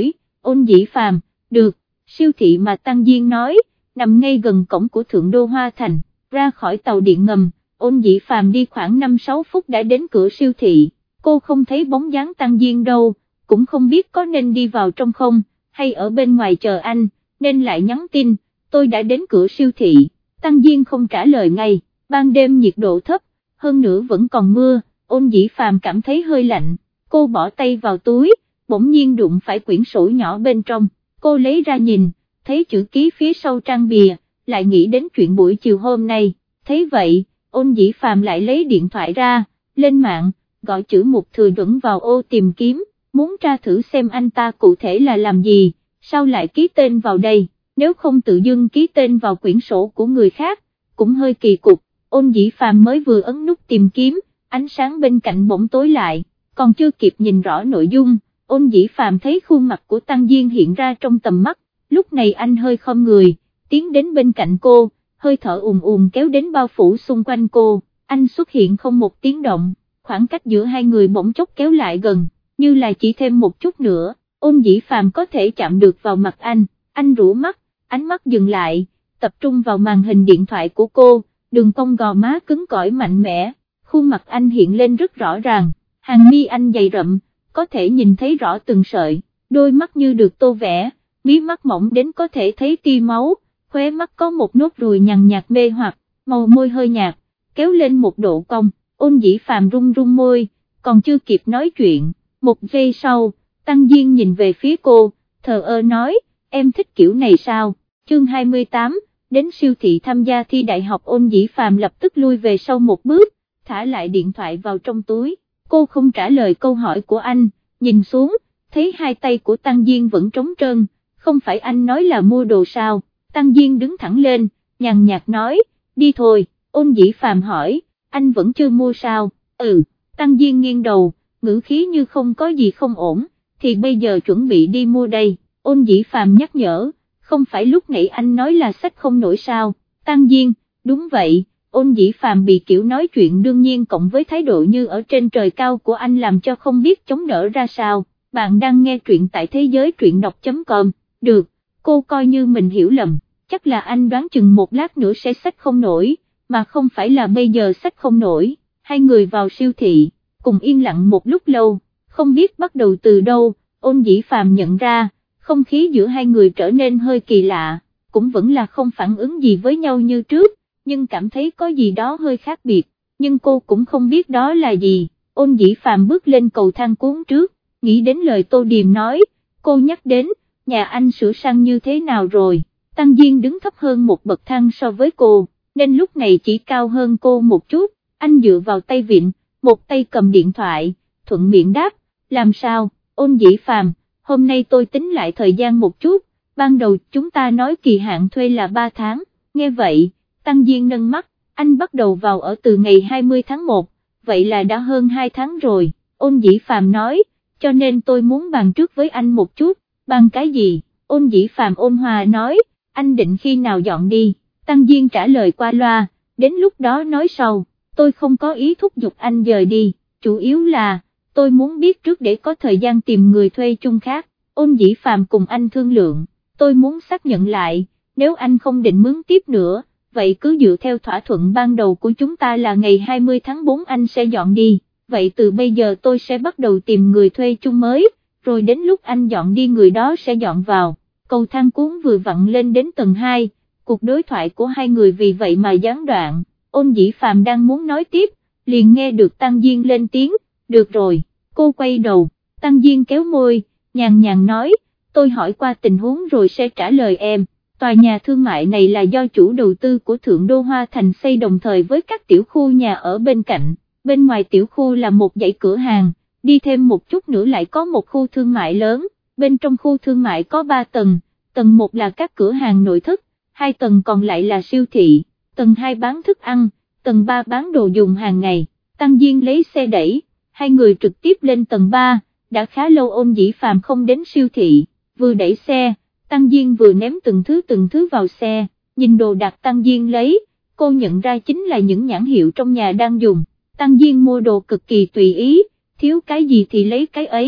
Ôn Dĩ Phàm, được, siêu thị mà Tăng Diên nói, nằm ngay gần cổng của Thượng Đô Hoa Thành, ra khỏi tàu điện ngầm, Ôn Dĩ Phàm đi khoảng năm sáu phút đã đến cửa siêu thị, cô không thấy bóng dáng Tăng Diên đâu, cũng không biết có nên đi vào trong không, hay ở bên ngoài chờ anh, nên lại nhắn tin, tôi đã đến cửa siêu thị. Tăng Diên không trả lời ngay, ban đêm nhiệt độ thấp, hơn nữa vẫn còn mưa, Ôn Dĩ Phàm cảm thấy hơi lạnh, cô bỏ tay vào túi, bỗng nhiên đụng phải quyển sổ nhỏ bên trong, cô lấy ra nhìn, thấy chữ ký phía sau trang bìa, lại nghĩ đến chuyện buổi chiều hôm nay, thấy vậy, Ôn Dĩ Phàm lại lấy điện thoại ra, lên mạng, gọi chữ Mục Thừa Duẩn vào ô tìm kiếm, muốn tra thử xem anh ta cụ thể là làm gì, sao lại ký tên vào đây, nếu không tự dưng ký tên vào quyển sổ của người khác, cũng hơi kỳ cục. Ôn Dĩ Phàm mới vừa ấn nút tìm kiếm, ánh sáng bên cạnh bỗng tối lại, còn chưa kịp nhìn rõ nội dung, Ôn Dĩ Phàm thấy khuôn mặt của Tăng Diên hiện ra trong tầm mắt, lúc này anh hơi khom người, tiến đến bên cạnh cô, hơi thở ùn ùn kéo đến bao phủ xung quanh cô, anh xuất hiện không một tiếng động, khoảng cách giữa hai người bỗng chốc kéo lại gần, như là chỉ thêm một chút nữa, Ôn Dĩ Phàm có thể chạm được vào mặt anh, anh rũ mắt, ánh mắt dừng lại, tập trung vào màn hình điện thoại của cô, đường cong gò má cứng cỏi mạnh mẽ, khuôn mặt anh hiện lên rất rõ ràng, hàng mi anh dày rậm, có thể nhìn thấy rõ từng sợi, đôi mắt như được tô vẽ, mí mắt mỏng đến có thể thấy tia máu, khóe mắt có một nốt ruồi nhàn nhạt mê hoặc, màu môi hơi nhạt, kéo lên một độ cong, Ôn Dĩ Phàm run run môi, còn chưa kịp nói chuyện, một giây sau, Tăng Diên nhìn về phía cô, thờ ơ nói, em thích kiểu này sao, chương hai mươi tám, đến siêu thị tham gia thi đại học. Ôn Dĩ Phàm lập tức lui về sau một bước, thả lại điện thoại vào trong túi, cô không trả lời câu hỏi của anh, nhìn xuống, thấy hai tay của Tăng Diên vẫn trống trơn, không phải anh nói là mua đồ sao, Tăng Diên đứng thẳng lên, nhàn nhạt nói, đi thôi. Ôn Dĩ Phàm hỏi, anh vẫn chưa mua sao, ừ, Tăng Diên nghiêng đầu, ngữ khí như không có gì không ổn, thì bây giờ chuẩn bị đi mua đây. Ôn Dĩ Phàm nhắc nhở, không phải lúc nãy anh nói là xách không nổi sao, Tăng Diên, đúng vậy. Ôn Dĩ Phàm bị kiểu nói chuyện đương nhiên cộng với thái độ như ở trên trời cao của anh làm cho không biết chống đỡ ra sao. Bạn đang nghe truyện tại thế giới truyện đọc chấm com, được, cô coi như mình hiểu lầm, chắc là anh đoán chừng một lát nữa sẽ xách không nổi, mà không phải là bây giờ xách không nổi. Hai người vào siêu thị, cùng yên lặng một lúc lâu, không biết bắt đầu từ đâu, Ôn Dĩ Phàm nhận ra, không khí giữa hai người trở nên hơi kỳ lạ, cũng vẫn là không phản ứng gì với nhau như trước, nhưng cảm thấy có gì đó hơi khác biệt, nhưng cô cũng không biết đó là gì. Ôn Dĩ Phàm bước lên cầu thang cuốn trước, nghĩ đến lời Tô Điềm nói, cô nhắc đến, nhà anh sửa sang như thế nào rồi, Tăng Diên đứng thấp hơn một bậc thang so với cô, nên lúc này chỉ cao hơn cô một chút, anh dựa vào tay vịn, một tay cầm điện thoại, thuận miệng đáp, làm sao, Ôn Dĩ Phàm, hôm nay tôi tính lại thời gian một chút, ban đầu chúng ta nói kỳ hạn thuê là ba tháng, nghe vậy, Tăng Diên nâng mắt, anh bắt đầu vào ở từ ngày hai mươi tháng một, vậy là đã hơn hai tháng rồi. Ôn Dĩ Phàm nói, cho nên tôi muốn bàn trước với anh một chút. Bàn cái gì? Ôn Dĩ Phàm ôn hòa nói, anh định khi nào dọn đi? Tăng Diên trả lời qua loa, đến lúc đó nói sau, tôi không có ý thúc giục anh dời đi, chủ yếu là, tôi muốn biết trước để có thời gian tìm người thuê chung khác. Ôn Dĩ Phàm cùng anh thương lượng, tôi muốn xác nhận lại, nếu anh không định mướn tiếp nữa, vậy cứ dựa theo thỏa thuận ban đầu của chúng ta là ngày hai mươi tháng tư anh sẽ dọn đi, vậy từ bây giờ tôi sẽ bắt đầu tìm người thuê chung mới, rồi đến lúc anh dọn đi người đó sẽ dọn vào. Cầu thang cuốn vừa vặn lên đến tầng hai, cuộc đối thoại của hai người vì vậy mà gián đoạn. Ôn Dĩ Phàm đang muốn nói tiếp, liền nghe được Tăng Diên lên tiếng, được rồi. Cô quay đầu, Tăng Diên kéo môi, nhàn nhàn nói, tôi hỏi qua tình huống rồi sẽ trả lời em. Tòa nhà thương mại này là do chủ đầu tư của Thượng Đô Hoa Thành xây đồng thời với các tiểu khu nhà ở bên cạnh, bên ngoài tiểu khu là một dãy cửa hàng, đi thêm một chút nữa lại có một khu thương mại lớn, bên trong khu thương mại có ba tầng, tầng một là các cửa hàng nội thất, hai tầng còn lại là siêu thị, tầng hai bán thức ăn, tầng ba bán đồ dùng hàng ngày. Tăng Diên lấy xe đẩy, hai người trực tiếp lên tầng ba, đã khá lâu Ôn Dĩ Phàm không đến siêu thị, vừa đẩy xe, Tăng Diên vừa ném từng thứ từng thứ vào xe, nhìn đồ đạc Tăng Diên lấy, cô nhận ra chính là những nhãn hiệu trong nhà đang dùng. Tăng Diên mua đồ cực kỳ tùy ý, thiếu cái gì thì lấy cái ấy,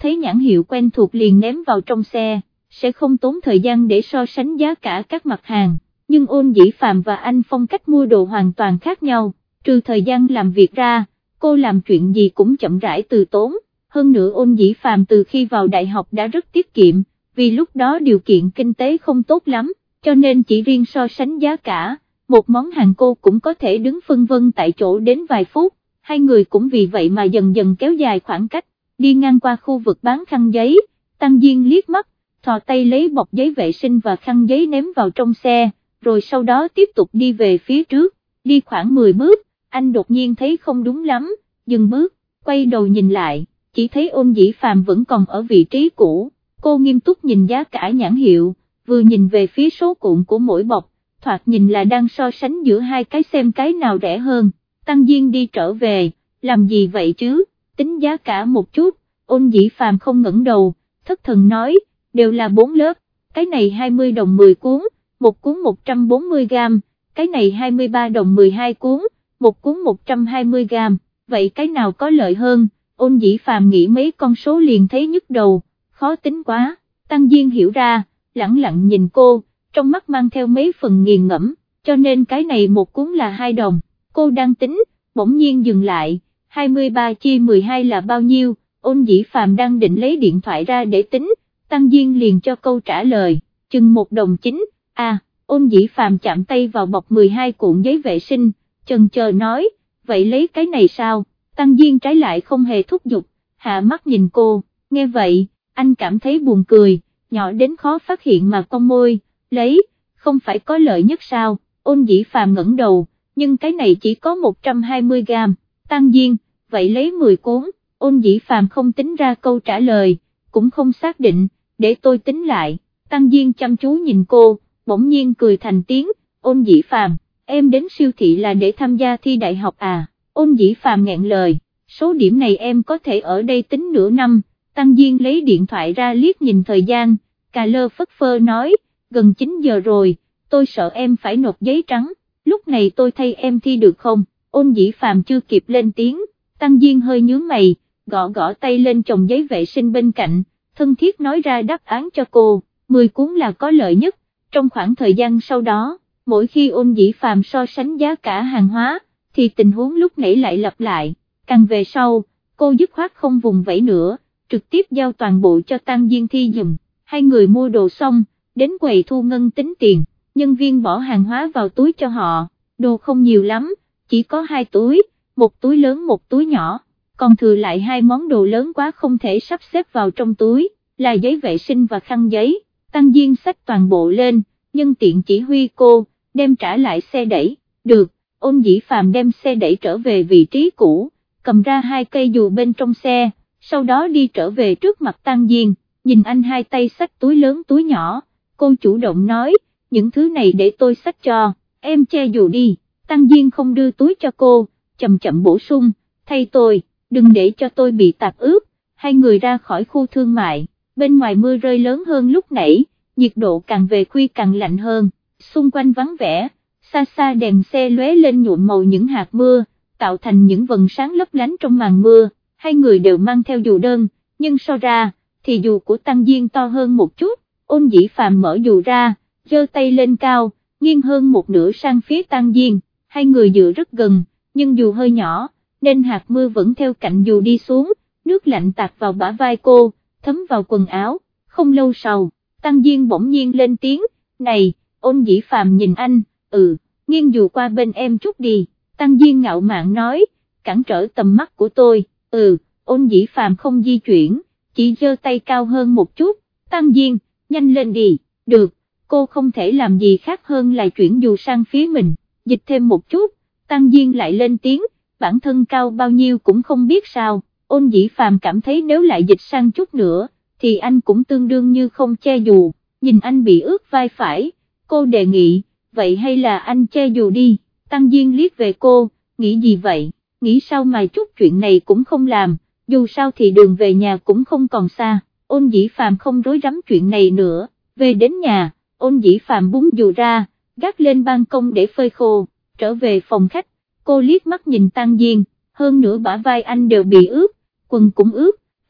thấy nhãn hiệu quen thuộc liền ném vào trong xe, sẽ không tốn thời gian để so sánh giá cả các mặt hàng, nhưng Ôn Dĩ Phạm và anh phong cách mua đồ hoàn toàn khác nhau, trừ thời gian làm việc ra, cô làm chuyện gì cũng chậm rãi từ tốn, hơn nữa Ôn Dĩ Phạm từ khi vào đại học đã rất tiết kiệm, vì lúc đó điều kiện kinh tế không tốt lắm, cho nên chỉ riêng so sánh giá cả, một món hàng cô cũng có thể đứng phân vân tại chỗ đến vài phút, hai người cũng vì vậy mà dần dần kéo dài khoảng cách, đi ngang qua khu vực bán khăn giấy, Tăng Diên liếc mắt, thò tay lấy bọc giấy vệ sinh và khăn giấy ném vào trong xe, rồi sau đó tiếp tục đi về phía trước, đi khoảng mười bước, anh đột nhiên thấy không đúng lắm, dừng bước, quay đầu nhìn lại, chỉ thấy Ôn Dĩ Phạm vẫn còn ở vị trí cũ, cô nghiêm túc nhìn giá cả nhãn hiệu, vừa nhìn về phía số cuộn của mỗi bọc, thoạt nhìn là đang so sánh giữa hai cái xem cái nào rẻ hơn. Tăng Diên đi trở về, làm gì vậy chứ, tính giá cả một chút, Ôn Dĩ Phạm không ngẩng đầu, thất thần nói, đều là bốn lớp, cái này hai mươi đồng mười cuốn, một cuốn một trăm bốn mươi gam, cái này hai mươi ba đồng mười hai cuốn, một cuốn một trăm hai mươi gam, vậy cái nào có lợi hơn, Ôn Dĩ Phạm nghĩ mấy con số liền thấy nhức đầu, khó tính quá, Tăng Diên hiểu ra, lẳng lặng nhìn cô, trong mắt mang theo mấy phần nghiền ngẫm, cho nên cái này một cuốn là hai đồng, cô đang tính, bỗng nhiên dừng lại, hai mươi ba chia mười hai là bao nhiêu, Ôn Dĩ Phạm đang định lấy điện thoại ra để tính, Tăng Diên liền cho câu trả lời, chừng một đồng chín, à, Ôn Dĩ Phạm chạm tay vào bọc mười hai cuộn giấy vệ sinh, chần chờ nói, vậy lấy cái này sao, Tăng Diên trái lại không hề thúc giục, hạ mắt nhìn cô, nghe vậy, anh cảm thấy buồn cười, nhỏ đến khó phát hiện mà cong môi, lấy, không phải có lợi nhất sao, Ôn Dĩ Phạm ngẩng đầu, nhưng cái này chỉ có một trăm hai mươi gam, Tăng Diên, vậy lấy mười cuốn, Ôn Dĩ Phạm không tính ra câu trả lời, cũng không xác định, để tôi tính lại, Tăng Diên chăm chú nhìn cô, bỗng nhiên cười thành tiếng, Ôn Dĩ Phạm, em đến siêu thị là để tham gia thi đại học à, Ôn Dĩ Phạm nghẹn lời, số điểm này em có thể ở đây tính nửa năm, Tăng Diên lấy điện thoại ra liếc nhìn thời gian, cà lơ phất phơ nói, gần chín giờ rồi, tôi sợ em phải nộp giấy trắng, lúc này tôi thay em thi được không, Ôn Dĩ Phạm chưa kịp lên tiếng, Tăng Diên hơi nhướng mày, gõ gõ tay lên chồng giấy vệ sinh bên cạnh, thân thiết nói ra đáp án cho cô, mười cuốn là có lợi nhất, trong khoảng thời gian sau đó, mỗi khi Ôn Dĩ Phạm so sánh giá cả hàng hóa, thì tình huống lúc nãy lại lặp lại, càng về sau, cô dứt khoát không vùng vẫy nữa, trực tiếp giao toàn bộ cho Tăng Diên thi dùm, hai người mua đồ xong, đến quầy thu ngân tính tiền, nhân viên bỏ hàng hóa vào túi cho họ, đồ không nhiều lắm, chỉ có hai túi, một túi lớn một túi nhỏ, còn thừa lại hai món đồ lớn quá không thể sắp xếp vào trong túi, là giấy vệ sinh và khăn giấy, Tăng Diên xách toàn bộ lên, nhân tiện chỉ huy cô, đem trả lại xe đẩy, được, Ôn Dĩ Phạm đem xe đẩy trở về vị trí cũ, cầm ra hai cây dù bên trong xe, sau đó đi trở về trước mặt Tăng Diên, nhìn anh hai tay xách túi lớn túi nhỏ, cô chủ động nói, những thứ này để tôi xách cho, em che dù đi, Tăng Diên không đưa túi cho cô, chậm chậm bổ sung, thay tôi, đừng để cho tôi bị tạt ướt, hai người ra khỏi khu thương mại, bên ngoài mưa rơi lớn hơn lúc nãy, nhiệt độ càng về khuya càng lạnh hơn, xung quanh vắng vẻ, xa xa đèn xe lóe lên nhuộm màu những hạt mưa, tạo thành những vầng sáng lấp lánh trong màn mưa, hai người đều mang theo dù đơn, nhưng so ra, thì dù của Tăng Diên to hơn một chút, Ôn Dĩ Phạm mở dù ra, giơ tay lên cao, nghiêng hơn một nửa sang phía Tăng Diên, hai người dựa rất gần, nhưng dù hơi nhỏ, nên hạt mưa vẫn theo cạnh dù đi xuống, nước lạnh tạt vào bả vai cô, thấm vào quần áo, không lâu sau, Tăng Diên bỗng nhiên lên tiếng, này, Ôn Dĩ Phạm nhìn anh, ừ, nghiêng dù qua bên em chút đi, Tăng Diên ngạo mạn nói, cản trở tầm mắt của tôi, ừ, Ôn Dĩ Phạm không di chuyển, chỉ giơ tay cao hơn một chút, Tăng Diên, nhanh lên đi, được, cô không thể làm gì khác hơn là chuyển dù sang phía mình, dịch thêm một chút, Tăng Diên lại lên tiếng, bản thân cao bao nhiêu cũng không biết sao, Ôn Dĩ Phạm cảm thấy nếu lại dịch sang chút nữa, thì anh cũng tương đương như không che dù, nhìn anh bị ướt vai phải, cô đề nghị, vậy hay là anh che dù đi, Tăng Diên liếc về cô, nghĩ gì vậy, nghĩ sao mà chút chuyện này cũng không làm, dù sao thì đường về nhà cũng không còn xa, Ôn Dĩ Phạm không rối rắm chuyện này nữa, về đến nhà, Ôn Dĩ Phạm búng dù ra, gác lên ban công để phơi khô, trở về phòng khách, cô liếc mắt nhìn Tăng Diên, hơn nữa bả vai anh đều bị ướt, quần cũng ướt,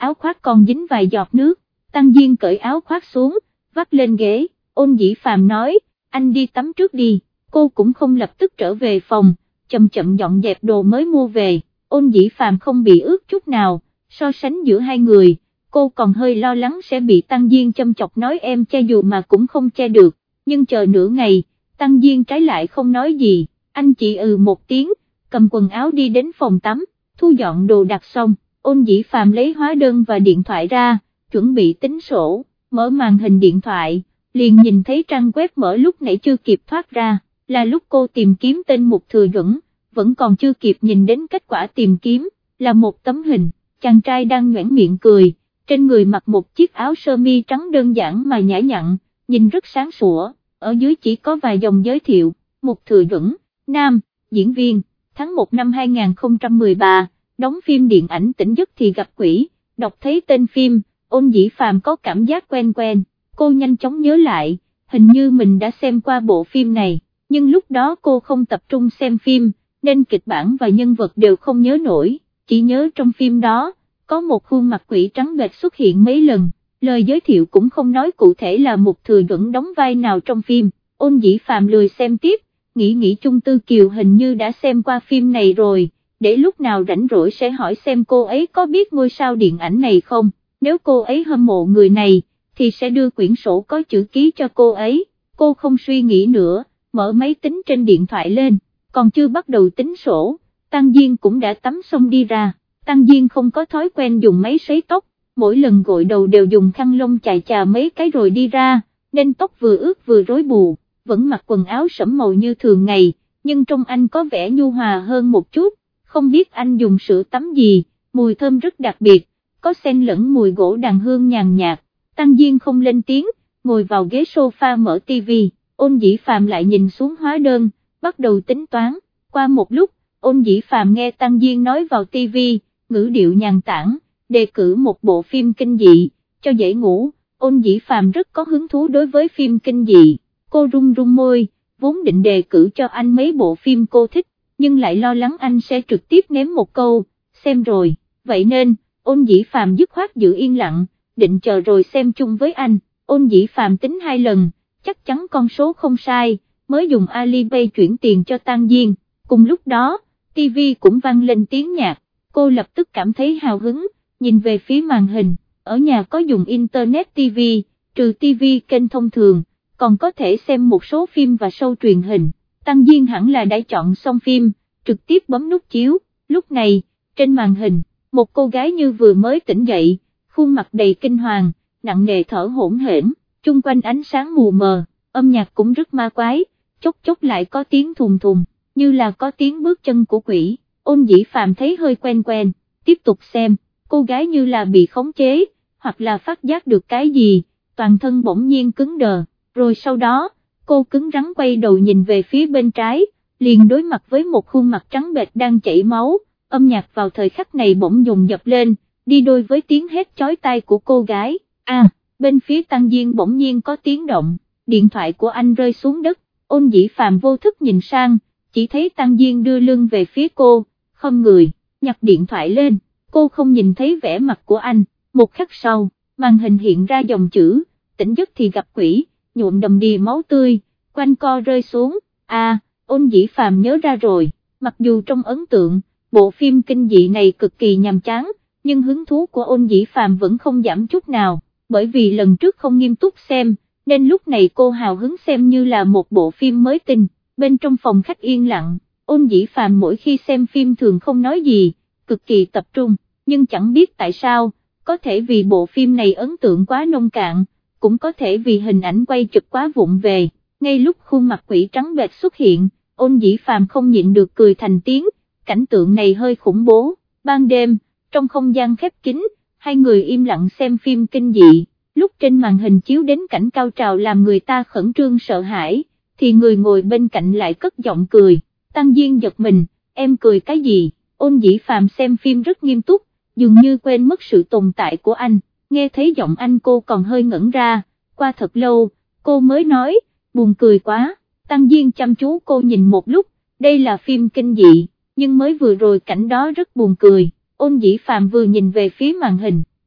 áo khoác còn dính vài giọt nước. Tăng Diên cởi áo khoác xuống, vắt lên ghế, Ôn Dĩ Phàm nói, anh đi tắm trước đi. Cô cũng không lập tức trở về phòng, chậm chậm dọn dẹp đồ mới mua về. Ôn Dĩ Phàm không bị ướt chút nào, so sánh giữa hai người, cô còn hơi lo lắng sẽ bị Tăng Diên châm chọc nói em che dù mà cũng không che được, nhưng chờ nửa ngày, Tăng Diên trái lại không nói gì, anh chỉ ừ một tiếng, cầm quần áo đi đến phòng tắm, thu dọn đồ đặt xong, Ôn Dĩ Phàm lấy hóa đơn và điện thoại ra, chuẩn bị tính sổ, mở màn hình điện thoại, liền nhìn thấy trang web mở lúc nãy chưa kịp thoát ra, là lúc cô tìm kiếm tên Mục Thừa Duẩn, vẫn còn chưa kịp nhìn đến kết quả tìm kiếm, là một tấm hình, chàng trai đang nhoẻn miệng cười, trên người mặc một chiếc áo sơ mi trắng đơn giản mà nhã nhặn, nhìn rất sáng sủa, ở dưới chỉ có vài dòng giới thiệu, Mục Thừa Duẩn, nam, diễn viên, tháng một năm hai nghìn không trăm mười ba, đóng phim điện ảnh Tỉnh Giấc thì gặp quỷ, đọc thấy tên phim, Ôn Dĩ Phàm có cảm giác quen quen, cô nhanh chóng nhớ lại, hình như mình đã xem qua bộ phim này, nhưng lúc đó cô không tập trung xem phim, nên kịch bản và nhân vật đều không nhớ nổi, chỉ nhớ trong phim đó, có một khuôn mặt quỷ trắng bệch xuất hiện mấy lần, lời giới thiệu cũng không nói cụ thể là Mục Thừa Duẩn đóng vai nào trong phim. Ôn Dĩ Phàm lười xem tiếp, nghĩ nghĩ Chung Tư Kiều hình như đã xem qua phim này rồi, để lúc nào rảnh rỗi sẽ hỏi xem cô ấy có biết ngôi sao điện ảnh này không, nếu cô ấy hâm mộ người này, thì sẽ đưa quyển sổ có chữ ký cho cô ấy, cô không suy nghĩ nữa, mở máy tính trên điện thoại lên, còn chưa bắt đầu tính sổ, Tăng Diên cũng đã tắm xong đi ra, Tăng Diên không có thói quen dùng máy sấy tóc, mỗi lần gội đầu đều dùng khăn lông chải chà mấy cái rồi đi ra, nên tóc vừa ướt vừa rối bù, vẫn mặc quần áo sẫm màu như thường ngày, nhưng trông anh có vẻ nhu hòa hơn một chút, không biết anh dùng sữa tắm gì, mùi thơm rất đặc biệt, có xen lẫn mùi gỗ đàn hương nhàn nhạt. Tăng Diên không lên tiếng, ngồi vào ghế sofa mở tivi, Ôn Dĩ Phàm lại nhìn xuống hóa đơn, bắt đầu tính toán, qua một lúc, Ôn Dĩ Phàm nghe Tăng Diên nói vào tivi, ngữ điệu nhàn tản, đề cử một bộ phim kinh dị, cho dễ ngủ, Ôn Dĩ Phàm rất có hứng thú đối với phim kinh dị, cô run run môi, vốn định đề cử cho anh mấy bộ phim cô thích, nhưng lại lo lắng anh sẽ trực tiếp ném một câu, xem rồi, vậy nên, Ôn Dĩ Phàm dứt khoát giữ yên lặng, định chờ rồi xem chung với anh, Ôn Dĩ Phàm tính hai lần, chắc chắn con số không sai, mới dùng Alipay chuyển tiền cho Tăng Diên, cùng lúc đó, tivi cũng vang lên tiếng nhạc, cô lập tức cảm thấy hào hứng, nhìn về phía màn hình, ở nhà có dùng Internet ti vi, trừ ti vi kênh thông thường, còn có thể xem một số phim và show truyền hình, Tăng Diên hẳn là đã chọn xong phim, trực tiếp bấm nút chiếu, lúc này, trên màn hình, một cô gái như vừa mới tỉnh dậy, khuôn mặt đầy kinh hoàng, nặng nề thở hổn hển, chung quanh ánh sáng mù mờ, âm nhạc cũng rất ma quái, chốc chốc lại có tiếng thùng thùng, như là có tiếng bước chân của quỷ, Ôn Dĩ Phàm thấy hơi quen quen, tiếp tục xem, cô gái như là bị khống chế, hoặc là phát giác được cái gì, toàn thân bỗng nhiên cứng đờ, rồi sau đó, cô cứng rắn quay đầu nhìn về phía bên trái, liền đối mặt với một khuôn mặt trắng bệch đang chảy máu, âm nhạc vào thời khắc này bỗng dồn dập lên, đi đôi với tiếng hét chói tai của cô gái, à, bên phía Tăng Diên bỗng nhiên có tiếng động, điện thoại của anh rơi xuống đất, Ôn Dĩ Phàm vô thức nhìn sang, chỉ thấy Tăng Diên đưa lưng về phía cô, không người, nhặt điện thoại lên, cô không nhìn thấy vẻ mặt của anh, một khắc sau, màn hình hiện ra dòng chữ, Tỉnh Giấc thì gặp quỷ, nhuộm đầm đìa máu tươi, quanh co rơi xuống, à, Ôn Dĩ Phàm nhớ ra rồi, mặc dù trong ấn tượng, bộ phim kinh dị này cực kỳ nhàm chán, nhưng hứng thú của Ôn Dĩ Phàm vẫn không giảm chút nào, bởi vì lần trước không nghiêm túc xem, nên lúc này cô hào hứng xem như là một bộ phim mới tinh. Bên trong phòng khách yên lặng, Ôn Dĩ Phàm mỗi khi xem phim thường không nói gì, cực kỳ tập trung, nhưng chẳng biết tại sao, có thể vì bộ phim này ấn tượng quá nông cạn, cũng có thể vì hình ảnh quay chụp quá vụng về, ngay lúc khuôn mặt quỷ trắng bệch xuất hiện, Ôn Dĩ Phàm không nhịn được cười thành tiếng, cảnh tượng này hơi khủng bố, ban đêm, trong không gian khép kín, hai người im lặng xem phim kinh dị, lúc trên màn hình chiếu đến cảnh cao trào làm người ta khẩn trương sợ hãi, thì người ngồi bên cạnh lại cất giọng cười, Tăng Diên giật mình, em cười cái gì, Ôn Dĩ Phàm xem phim rất nghiêm túc, dường như quên mất sự tồn tại của anh, nghe thấy giọng anh cô còn hơi ngẩn ra, qua thật lâu, cô mới nói, buồn cười quá, Tăng Diên chăm chú cô nhìn một lúc, đây là phim kinh dị, nhưng mới vừa rồi cảnh đó rất buồn cười, Ôn Dĩ Phàm vừa nhìn về phía màn hình,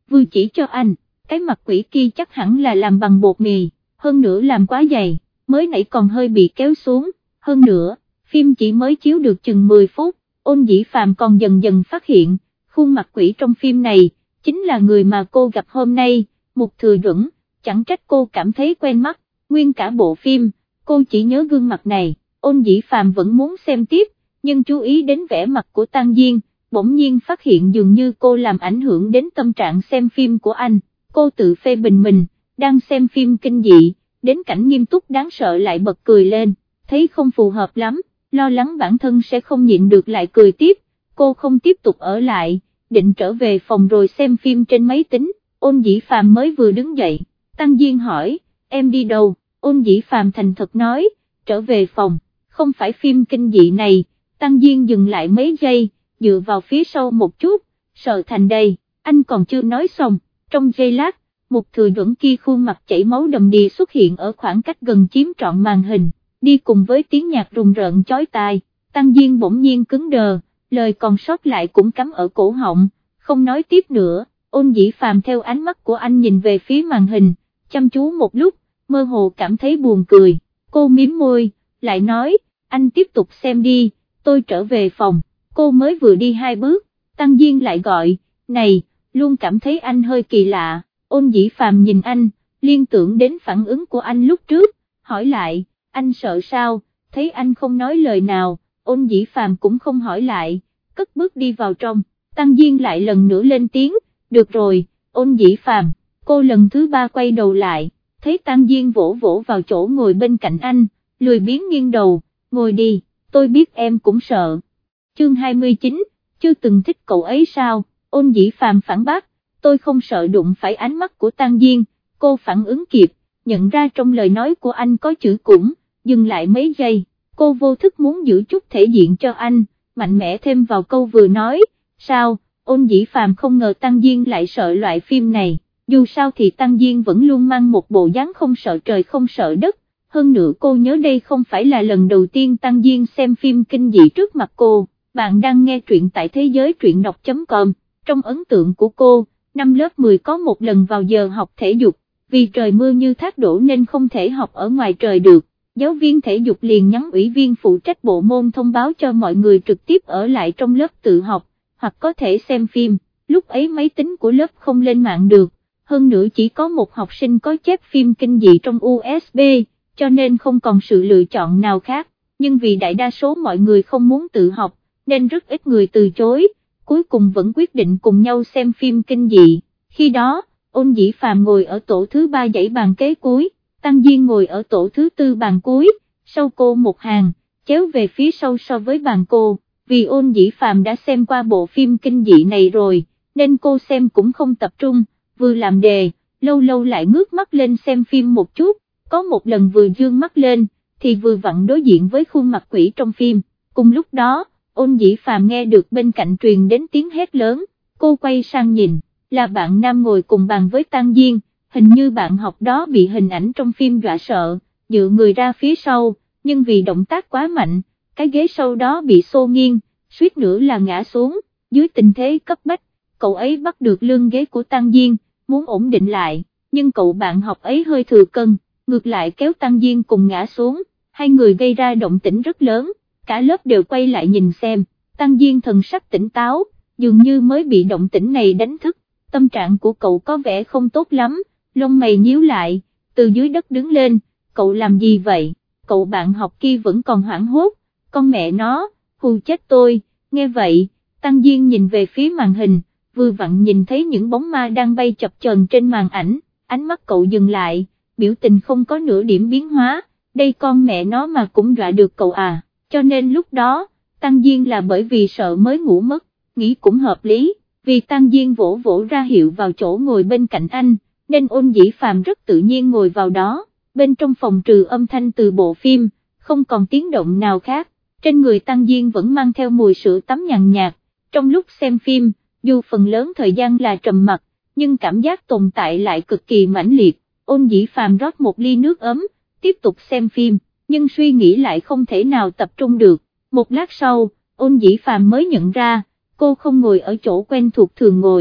vừa chỉ cho anh, cái mặt quỷ kia chắc hẳn là làm bằng bột mì, hơn nữa làm quá dày, mới nãy còn hơi bị kéo xuống, hơn nữa, phim chỉ mới chiếu được chừng mười phút, Ôn Dĩ Phạm còn dần dần phát hiện, khuôn mặt quỷ trong phim này, chính là người mà cô gặp hôm nay, Mục Thừa Duẩn, chẳng trách cô cảm thấy quen mắt, nguyên cả bộ phim, cô chỉ nhớ gương mặt này, Ôn Dĩ Phạm vẫn muốn xem tiếp, nhưng chú ý đến vẻ mặt của Tang Diên, bỗng nhiên phát hiện dường như cô làm ảnh hưởng đến tâm trạng xem phim của anh, cô tự phê bình mình, đang xem phim kinh dị, đến cảnh nghiêm túc đáng sợ lại bật cười lên, thấy không phù hợp lắm, lo lắng bản thân sẽ không nhịn được lại cười tiếp, cô không tiếp tục ở lại, định trở về phòng rồi xem phim trên máy tính, Ôn Dĩ Phạm mới vừa đứng dậy, Tang Diên hỏi, em đi đâu, Ôn Dĩ Phạm thành thật nói, trở về phòng, không phải phim kinh dị này, Tang Diên dừng lại mấy giây, dựa vào phía sau một chút, sợ thành đây, anh còn chưa nói xong, trong giây lát, Mục Thừa Duẩn kia khuôn mặt chảy máu đầm đìa xuất hiện ở khoảng cách gần chiếm trọn màn hình, đi cùng với tiếng nhạc rùng rợn chói tai, Tang Diên bỗng nhiên cứng đờ, lời còn sót lại cũng cắm ở cổ họng, không nói tiếp nữa, Ôn Dĩ Phạm theo ánh mắt của anh nhìn về phía màn hình, chăm chú một lúc, mơ hồ cảm thấy buồn cười, cô mím môi, lại nói, anh tiếp tục xem đi, tôi trở về phòng, cô mới vừa đi hai bước, Tang Diên lại gọi, này, luôn cảm thấy anh hơi kỳ lạ, Ôn Dĩ Phạm nhìn anh, liên tưởng đến phản ứng của anh lúc trước, hỏi lại, anh sợ sao, thấy anh không nói lời nào, Ôn Dĩ Phạm cũng không hỏi lại, cất bước đi vào trong, Tang Diên lại lần nữa lên tiếng, được rồi, Ôn Dĩ Phạm, cô lần thứ ba quay đầu lại, thấy Tang Diên vỗ vỗ vào chỗ ngồi bên cạnh anh, lười biếng nghiêng đầu, ngồi đi, tôi biết em cũng sợ. Chương hai mươi chín, chưa từng thích cậu ấy sao, Ôn Dĩ Phạm phản bác, tôi không sợ đụng phải ánh mắt của Tang Diên, cô phản ứng kịp, nhận ra trong lời nói của anh có chữ cũng, dừng lại mấy giây, cô vô thức muốn giữ chút thể diện cho anh, mạnh mẽ thêm vào câu vừa nói, sao, Ôn Dĩ Phạm không ngờ Tang Diên lại sợ loại phim này, dù sao thì Tang Diên vẫn luôn mang một bộ dáng không sợ trời không sợ đất, hơn nữa cô nhớ đây không phải là lần đầu tiên Tang Diên xem phim kinh dị trước mặt cô, bạn đang nghe truyện tại thế giới truyện đọc chấm com, trong ấn tượng của cô, năm lớp mười có một lần vào giờ học thể dục, vì trời mưa như thác đổ nên không thể học ở ngoài trời được, giáo viên thể dục liền nhắn ủy viên phụ trách bộ môn thông báo cho mọi người trực tiếp ở lại trong lớp tự học, hoặc có thể xem phim, lúc ấy máy tính của lớp không lên mạng được, hơn nữa chỉ có một học sinh có chép phim kinh dị trong u ét bê, cho nên không còn sự lựa chọn nào khác, nhưng vì đại đa số mọi người không muốn tự học, nên rất ít người từ chối, cuối cùng vẫn quyết định cùng nhau xem phim kinh dị, khi đó, Ôn Dĩ Phạm ngồi ở tổ thứ ba dãy bàn kế cuối, Tang Diên ngồi ở tổ thứ tư bàn cuối, sau cô một hàng, chéo về phía sau so với bàn cô, vì Ôn Dĩ Phạm đã xem qua bộ phim kinh dị này rồi, nên cô xem cũng không tập trung, vừa làm đề, lâu lâu lại ngước mắt lên xem phim một chút, có một lần vừa dương mắt lên, thì vừa vặn đối diện với khuôn mặt quỷ trong phim, cùng lúc đó, Ôn Dĩ Phạm nghe được bên cạnh truyền đến tiếng hét lớn, cô quay sang nhìn, là bạn nam ngồi cùng bàn với Tang Diên, hình như bạn học đó bị hình ảnh trong phim dọa sợ, dựa người ra phía sau, nhưng vì động tác quá mạnh, cái ghế sau đó bị xô nghiêng, suýt nữa là ngã xuống, dưới tình thế cấp bách, cậu ấy bắt được lưng ghế của Tang Diên, muốn ổn định lại, nhưng cậu bạn học ấy hơi thừa cân, ngược lại kéo Tang Diên cùng ngã xuống, hai người gây ra động tĩnh rất lớn, cả lớp đều quay lại nhìn xem, Tang Diên thần sắc tỉnh táo, dường như mới bị động tĩnh này đánh thức, tâm trạng của cậu có vẻ không tốt lắm, lông mày nhíu lại, từ dưới đất đứng lên, cậu làm gì vậy, cậu bạn học kia vẫn còn hoảng hốt, con mẹ nó, hù chết tôi, nghe vậy, Tang Diên nhìn về phía màn hình, vừa vặn nhìn thấy những bóng ma đang bay chập chờn trên màn ảnh, ánh mắt cậu dừng lại, biểu tình không có nửa điểm biến hóa, đây con mẹ nó mà cũng dọa được cậu à, cho nên lúc đó, Tang Diên là bởi vì sợ mới ngủ mất, nghĩ cũng hợp lý, vì Tang Diên vỗ vỗ ra hiệu vào chỗ ngồi bên cạnh anh, nên Ôn Dĩ Phạm rất tự nhiên ngồi vào đó, bên trong phòng trừ âm thanh từ bộ phim, không còn tiếng động nào khác, trên người Tang Diên vẫn mang theo mùi sữa tắm nhàn nhạt, trong lúc xem phim, dù phần lớn thời gian là trầm mặc, nhưng cảm giác tồn tại lại cực kỳ mãnh liệt, Ôn Dĩ Phạm rót một ly nước ấm, tiếp tục xem phim, nhưng suy nghĩ lại không thể nào tập trung được, một lát sau, Ôn Dĩ Phạm mới nhận ra, cô không ngồi ở chỗ quen thuộc thường ngồi,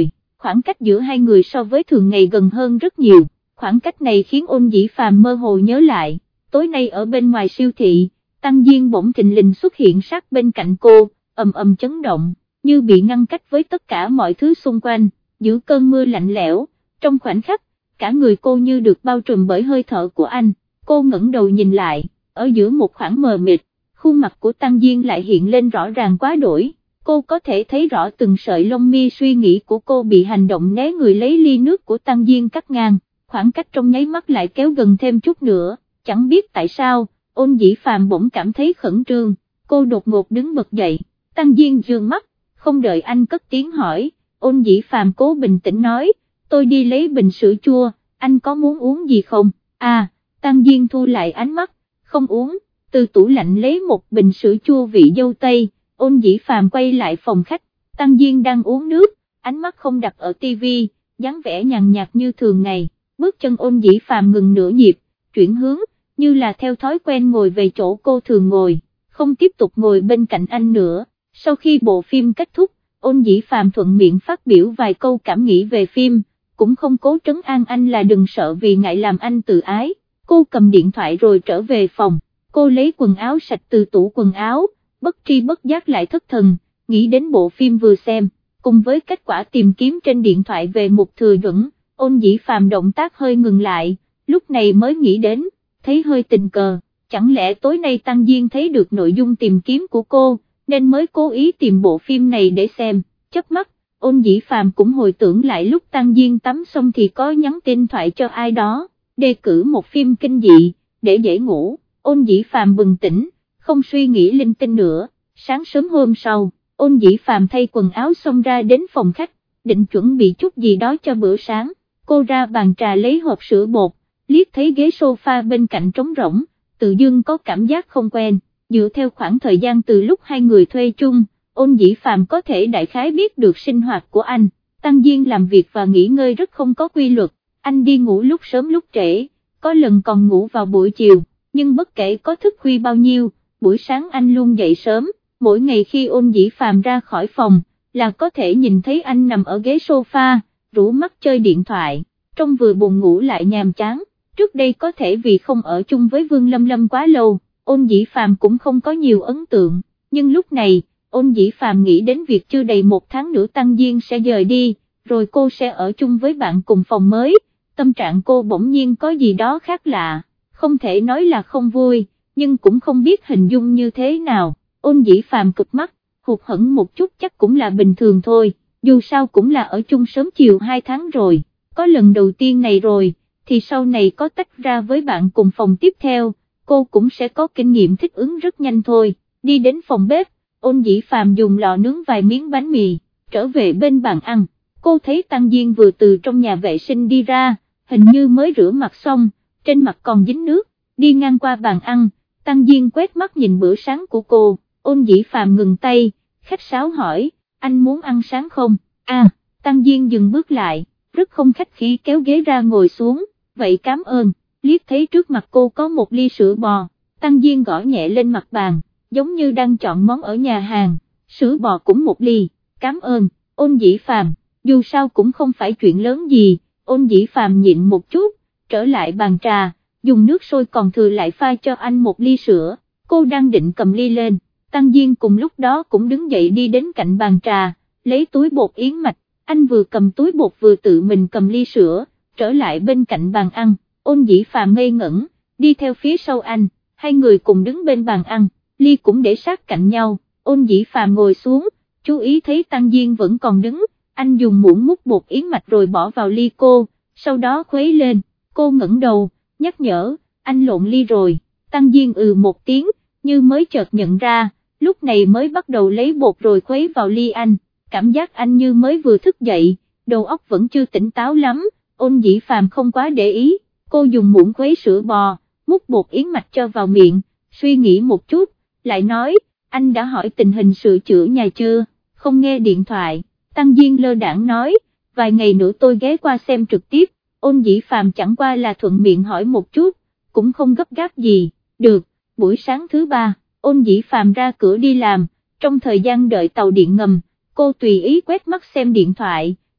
khoảng cách giữa hai người so với thường ngày gần hơn rất nhiều, khoảng cách này khiến Ôn Dĩ Phàm mơ hồ nhớ lại, tối nay ở bên ngoài siêu thị, Tăng Diên bỗng thình lình xuất hiện sát bên cạnh cô, ầm ầm chấn động, như bị ngăn cách với tất cả mọi thứ xung quanh, giữa cơn mưa lạnh lẽo, trong khoảnh khắc, cả người cô như được bao trùm bởi hơi thở của anh, cô ngẩng đầu nhìn lại, ở giữa một khoảng mờ mịt, khuôn mặt của Tăng Diên lại hiện lên rõ ràng quá đổi, cô có thể thấy rõ từng sợi lông mi suy nghĩ của cô bị hành động né người lấy ly nước của Tăng Diên cắt ngang, khoảng cách trong nháy mắt lại kéo gần thêm chút nữa, chẳng biết tại sao, Ôn Dĩ Phàm bỗng cảm thấy khẩn trương, cô đột ngột đứng bật dậy, Tăng Diên dương mắt, không đợi anh cất tiếng hỏi, Ôn Dĩ Phàm cố bình tĩnh nói, tôi đi lấy bình sữa chua, anh có muốn uống gì không? À, Tăng Diên thu lại ánh mắt, không uống, từ tủ lạnh lấy một bình sữa chua vị dâu tây, Ôn Dĩ Phàm quay lại phòng khách, Tăng Diên đang uống nước, ánh mắt không đặt ở tivi, dáng vẻ nhàn nhạt như thường ngày, bước chân Ôn Dĩ Phàm ngừng nửa nhịp, chuyển hướng, như là theo thói quen ngồi về chỗ cô thường ngồi, không tiếp tục ngồi bên cạnh anh nữa. Sau khi bộ phim kết thúc, Ôn Dĩ Phàm thuận miệng phát biểu vài câu cảm nghĩ về phim, cũng không cố trấn an anh là đừng sợ vì ngại làm anh tự ái, cô cầm điện thoại rồi trở về phòng, cô lấy quần áo sạch từ tủ quần áo, bất tri bất giác lại thất thần, nghĩ đến bộ phim vừa xem, cùng với kết quả tìm kiếm trên điện thoại về Mục Thừa Duẩn, Ôn Dĩ Phàm động tác hơi ngừng lại, lúc này mới nghĩ đến, thấy hơi tình cờ, chẳng lẽ tối nay Tăng Diên thấy được nội dung tìm kiếm của cô, nên mới cố ý tìm bộ phim này để xem, chớp mắt, Ôn Dĩ Phàm cũng hồi tưởng lại lúc Tăng Diên tắm xong thì có nhắn tin thoại cho ai đó, đề cử một phim kinh dị, để dễ ngủ, Ôn Dĩ Phàm bừng tỉnh, không suy nghĩ linh tinh nữa, sáng sớm hôm sau, Ôn Dĩ Phàm thay quần áo xong ra đến phòng khách, định chuẩn bị chút gì đó cho bữa sáng, cô ra bàn trà lấy hộp sữa bột, liếc thấy ghế sofa bên cạnh trống rỗng, tự dưng có cảm giác không quen, dựa theo khoảng thời gian từ lúc hai người thuê chung, Ôn Dĩ Phàm có thể đại khái biết được sinh hoạt của anh, Tăng Diên làm việc và nghỉ ngơi rất không có quy luật, anh đi ngủ lúc sớm lúc trễ, có lần còn ngủ vào buổi chiều, nhưng bất kể có thức khuya bao nhiêu, buổi sáng anh luôn dậy sớm, mỗi ngày khi Ôn Dĩ Phàm ra khỏi phòng, là có thể nhìn thấy anh nằm ở ghế sofa, rũ mắt chơi điện thoại, trông vừa buồn ngủ lại nhàm chán. Trước đây có thể vì không ở chung với Vương Lâm Lâm quá lâu, Ôn Dĩ Phàm cũng không có nhiều ấn tượng, nhưng lúc này, Ôn Dĩ Phàm nghĩ đến việc chưa đầy một tháng nữa Tăng Diên sẽ rời đi, rồi cô sẽ ở chung với bạn cùng phòng mới, tâm trạng cô bỗng nhiên có gì đó khác lạ, không thể nói là không vui, nhưng cũng không biết hình dung như thế nào, Ôn Dĩ Phàm cực mắt, hụt hẫng một chút chắc cũng là bình thường thôi, dù sao cũng là ở chung sớm chiều hai tháng rồi, có lần đầu tiên này rồi, thì sau này có tách ra với bạn cùng phòng tiếp theo, cô cũng sẽ có kinh nghiệm thích ứng rất nhanh thôi, đi đến phòng bếp, Ôn Dĩ Phàm dùng lò nướng vài miếng bánh mì, trở về bên bàn ăn, cô thấy Tăng Diên vừa từ trong nhà vệ sinh đi ra, hình như mới rửa mặt xong, trên mặt còn dính nước, đi ngang qua bàn ăn, Tăng Diên quét mắt nhìn bữa sáng của cô, Ôn Dĩ Phàm ngừng tay, khách sáo hỏi, anh muốn ăn sáng không? À, Tăng Diên dừng bước lại, rất không khách khí kéo ghế ra ngồi xuống, vậy cảm ơn, liếc thấy trước mặt cô có một ly sữa bò, Tăng Diên gõ nhẹ lên mặt bàn, giống như đang chọn món ở nhà hàng, sữa bò cũng một ly, cảm ơn, Ôn Dĩ Phàm, dù sao cũng không phải chuyện lớn gì, Ôn Dĩ Phàm nhịn một chút, trở lại bàn trà, dùng nước sôi còn thừa lại pha cho anh một ly sữa, cô đang định cầm ly lên, Tăng Diên cùng lúc đó cũng đứng dậy đi đến cạnh bàn trà, lấy túi bột yến mạch, anh vừa cầm túi bột vừa tự mình cầm ly sữa, trở lại bên cạnh bàn ăn, Ôn Dĩ Phàm ngây ngẩn, đi theo phía sau anh, hai người cùng đứng bên bàn ăn, ly cũng để sát cạnh nhau, Ôn Dĩ Phàm ngồi xuống, chú ý thấy Tăng Diên vẫn còn đứng, anh dùng muỗng múc bột yến mạch rồi bỏ vào ly cô, sau đó khuấy lên, cô ngẩng đầu, nhắc nhở, anh lộn ly rồi, Tăng Diên ừ một tiếng, như mới chợt nhận ra, lúc này mới bắt đầu lấy bột rồi khuấy vào ly anh, cảm giác anh như mới vừa thức dậy, đầu óc vẫn chưa tỉnh táo lắm, Ôn Dĩ Phàm không quá để ý, cô dùng muỗng khuấy sữa bò, múc bột yến mạch cho vào miệng, suy nghĩ một chút, lại nói, anh đã hỏi tình hình sửa chữa nhà chưa, không nghe điện thoại, Tăng Diên lơ đãng nói, vài ngày nữa tôi ghé qua xem trực tiếp, Ôn Dĩ Phàm chẳng qua là thuận miệng hỏi một chút, cũng không gấp gáp gì, được, buổi sáng thứ ba, Ôn Dĩ Phàm ra cửa đi làm, trong thời gian đợi tàu điện ngầm, cô tùy ý quét mắt xem điện thoại,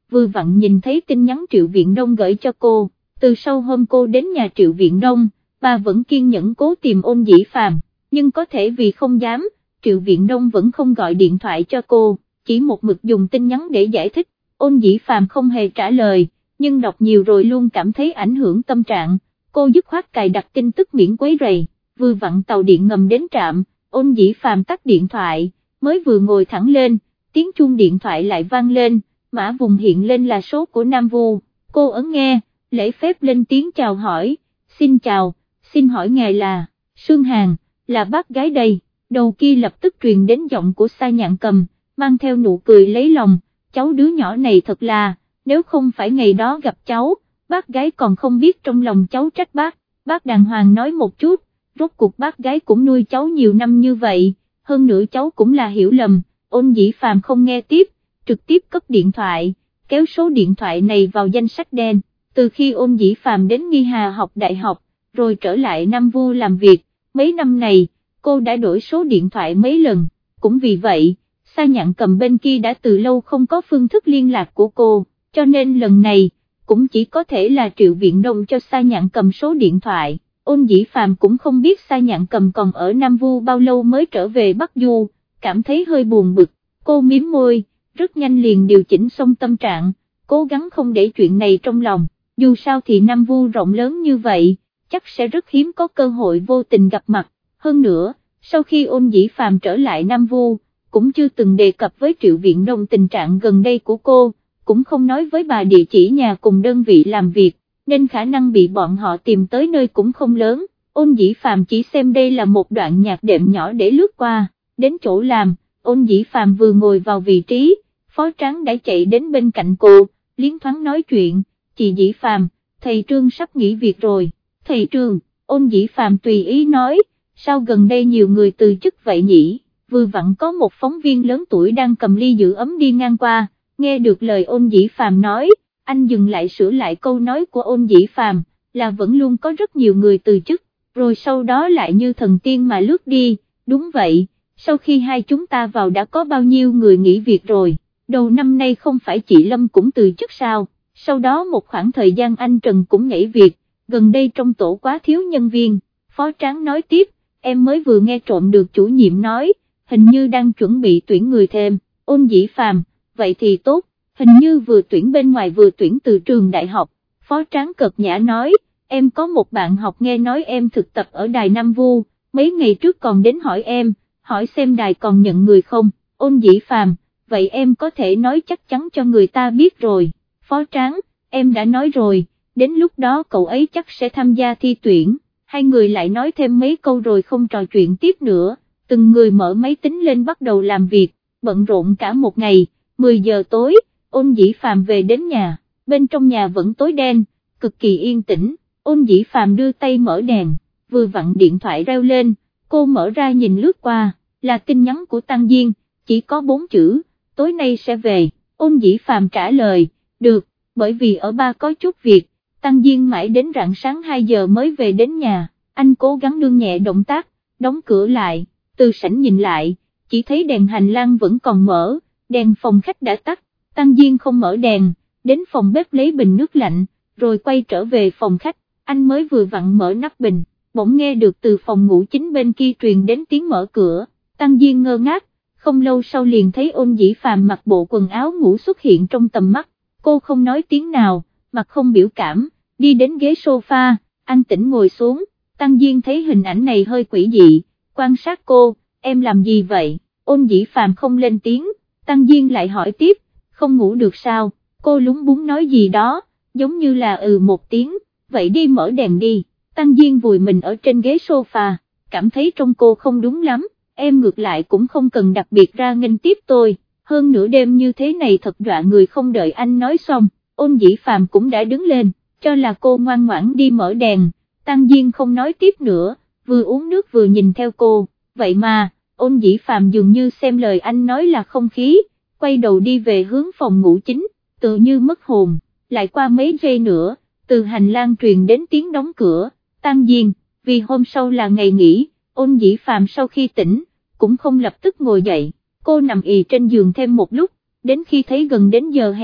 vừa vặn nhìn thấy tin nhắn Triệu Viện Đông gửi cho cô, từ sau hôm cô đến nhà Triệu Viện Đông, bà vẫn kiên nhẫn cố tìm Ôn Dĩ Phàm, nhưng có thể vì không dám, Triệu Viện Đông vẫn không gọi điện thoại cho cô, chỉ một mực dùng tin nhắn để giải thích. Ôn Dĩ Phàm không hề trả lời, nhưng đọc nhiều rồi luôn cảm thấy ảnh hưởng tâm trạng, cô dứt khoát cài đặt tin tức miễn quấy rầy, vừa vặn tàu điện ngầm đến trạm, Ôn Dĩ Phàm tắt điện thoại, mới vừa ngồi thẳng lên, tiếng chuông điện thoại lại vang lên, mã vùng hiện lên là số của Nam Vu, cô ấn nghe, lễ phép lên tiếng chào hỏi, xin chào, xin hỏi ngài là, Sương Hàn, là bác gái đây, đầu kia lập tức truyền đến giọng của Sa Nhạn Cầm, mang theo nụ cười lấy lòng, cháu đứa nhỏ này thật là, nếu không phải ngày đó gặp cháu, bác gái còn không biết trong lòng cháu trách bác, bác đàng hoàng nói một chút, rốt cuộc bác gái cũng nuôi cháu nhiều năm như vậy, hơn nữa cháu cũng là hiểu lầm. Ôn Dĩ Phàm không nghe tiếp, trực tiếp cất điện thoại, kéo số điện thoại này vào danh sách đen, từ khi Ôn Dĩ Phàm đến Nghi Hà học đại học, rồi trở lại Nam Vu làm việc, mấy năm này, cô đã đổi số điện thoại mấy lần, cũng vì vậy, Sa Nhạn Cầm bên kia đã từ lâu không có phương thức liên lạc của cô, cho nên lần này, cũng chỉ có thể là Triệu Viện Đông cho Sa Nhạn Cầm số điện thoại. Ôn Dĩ Phàm cũng không biết Sa Nhạn Cầm còn ở Nam Vu bao lâu mới trở về Bắc Du, cảm thấy hơi buồn bực, cô mím môi, rất nhanh liền điều chỉnh xong tâm trạng, cố gắng không để chuyện này trong lòng, dù sao thì Nam Vu rộng lớn như vậy, chắc sẽ rất hiếm có cơ hội vô tình gặp mặt, hơn nữa, sau khi Ôn Dĩ Phàm trở lại Nam Vu, cũng chưa từng đề cập với Triệu Viện Đông tình trạng gần đây của cô, cũng không nói với bà địa chỉ nhà cùng đơn vị làm việc, nên khả năng bị bọn họ tìm tới nơi cũng không lớn. Ôn Dĩ Phàm chỉ xem đây là một đoạn nhạc đệm nhỏ để lướt qua, đến chỗ làm, Ôn Dĩ Phàm vừa ngồi vào vị trí, Phó Tráng đã chạy đến bên cạnh cô, liến thoáng nói chuyện, chị Dĩ Phàm, thầy Trương sắp nghỉ việc rồi, thầy Trương, Ôn Dĩ Phàm tùy ý nói, sao gần đây nhiều người từ chức vậy nhỉ, vừa vặn có một phóng viên lớn tuổi đang cầm ly giữ ấm đi ngang qua, nghe được lời Ôn Dĩ Phàm nói, anh dừng lại sửa lại câu nói của Ôn Dĩ Phàm, là vẫn luôn có rất nhiều người từ chức, rồi sau đó lại như thần tiên mà lướt đi, đúng vậy, sau khi hai chúng ta vào đã có bao nhiêu người nghỉ việc rồi, đầu năm nay không phải chị Lâm cũng từ chức sao, sau đó một khoảng thời gian anh Trần cũng nhảy việc, gần đây trong tổ quá thiếu nhân viên, Phó Tráng nói tiếp, em mới vừa nghe trộm được chủ nhiệm nói, hình như đang chuẩn bị tuyển người thêm. Ôn Dĩ Phàm, vậy thì tốt, hình như vừa tuyển bên ngoài vừa tuyển từ trường đại học, Phó Tráng cợt nhã nói, em có một bạn học nghe nói em thực tập ở Đài Nam Vu, mấy ngày trước còn đến hỏi em, hỏi xem đài còn nhận người không. Ôn Dĩ Phàm, vậy em có thể nói chắc chắn cho người ta biết rồi. Phó Tráng, em đã nói rồi, đến lúc đó cậu ấy chắc sẽ tham gia thi tuyển. Hai người lại nói thêm mấy câu rồi không trò chuyện tiếp nữa, từng người mở máy tính lên bắt đầu làm việc, bận rộn cả một ngày. Mười giờ tối, Ôn Dĩ Phàm về đến nhà, bên trong nhà vẫn tối đen, cực kỳ yên tĩnh. Ôn Dĩ Phàm đưa tay mở đèn, vừa vặn điện thoại reo lên, cô mở ra nhìn lướt qua, là tin nhắn của Tăng Diên, chỉ có bốn chữ, tối nay sẽ về. Ôn Dĩ Phàm trả lời, được, bởi vì ở ba có chút việc. Tăng Diên mãi đến rạng sáng hai giờ mới về đến nhà, anh cố gắng nương nhẹ động tác, đóng cửa lại, từ sảnh nhìn lại, chỉ thấy đèn hành lang vẫn còn mở, đèn phòng khách đã tắt. Tăng Diên không mở đèn, đến phòng bếp lấy bình nước lạnh, rồi quay trở về phòng khách, anh mới vừa vặn mở nắp bình, bỗng nghe được từ phòng ngủ chính bên kia truyền đến tiếng mở cửa. Tăng Diên ngơ ngác, không lâu sau liền thấy Ôn Dĩ Phàm mặc bộ quần áo ngủ xuất hiện trong tầm mắt, cô không nói tiếng nào, mặt không biểu cảm, đi đến ghế sofa, an tĩnh ngồi xuống. Tăng Diên thấy hình ảnh này hơi quỷ dị, quan sát cô, em làm gì vậy? Ôn Dĩ Phàm không lên tiếng, Tăng Diên lại hỏi tiếp, không ngủ được sao? Cô lúng búng nói gì đó, giống như là ừ một tiếng, vậy đi mở đèn đi. Tăng Diên vùi mình ở trên ghế sofa, cảm thấy trong cô không đúng lắm, em ngược lại cũng không cần đặc biệt ra nghênh tiếp tôi, hơn nửa đêm như thế này thật dọa người. Không đợi anh nói xong, Ôn Dĩ Phàm cũng đã đứng lên, cho là cô ngoan ngoãn đi mở đèn. Tăng Diên không nói tiếp nữa, vừa uống nước vừa nhìn theo cô, vậy mà, Ôn Dĩ Phàm dường như xem lời anh nói là không khí, quay đầu đi về hướng phòng ngủ chính, tự như mất hồn. Lại qua mấy giây nữa, từ hành lang truyền đến tiếng đóng cửa. Tăng Diên, vì hôm sau là ngày nghỉ, Ôn Dĩ Phàm sau khi tỉnh, cũng không lập tức ngồi dậy, cô nằm ì trên giường thêm một lúc, đến khi thấy gần đến giờ hẹn,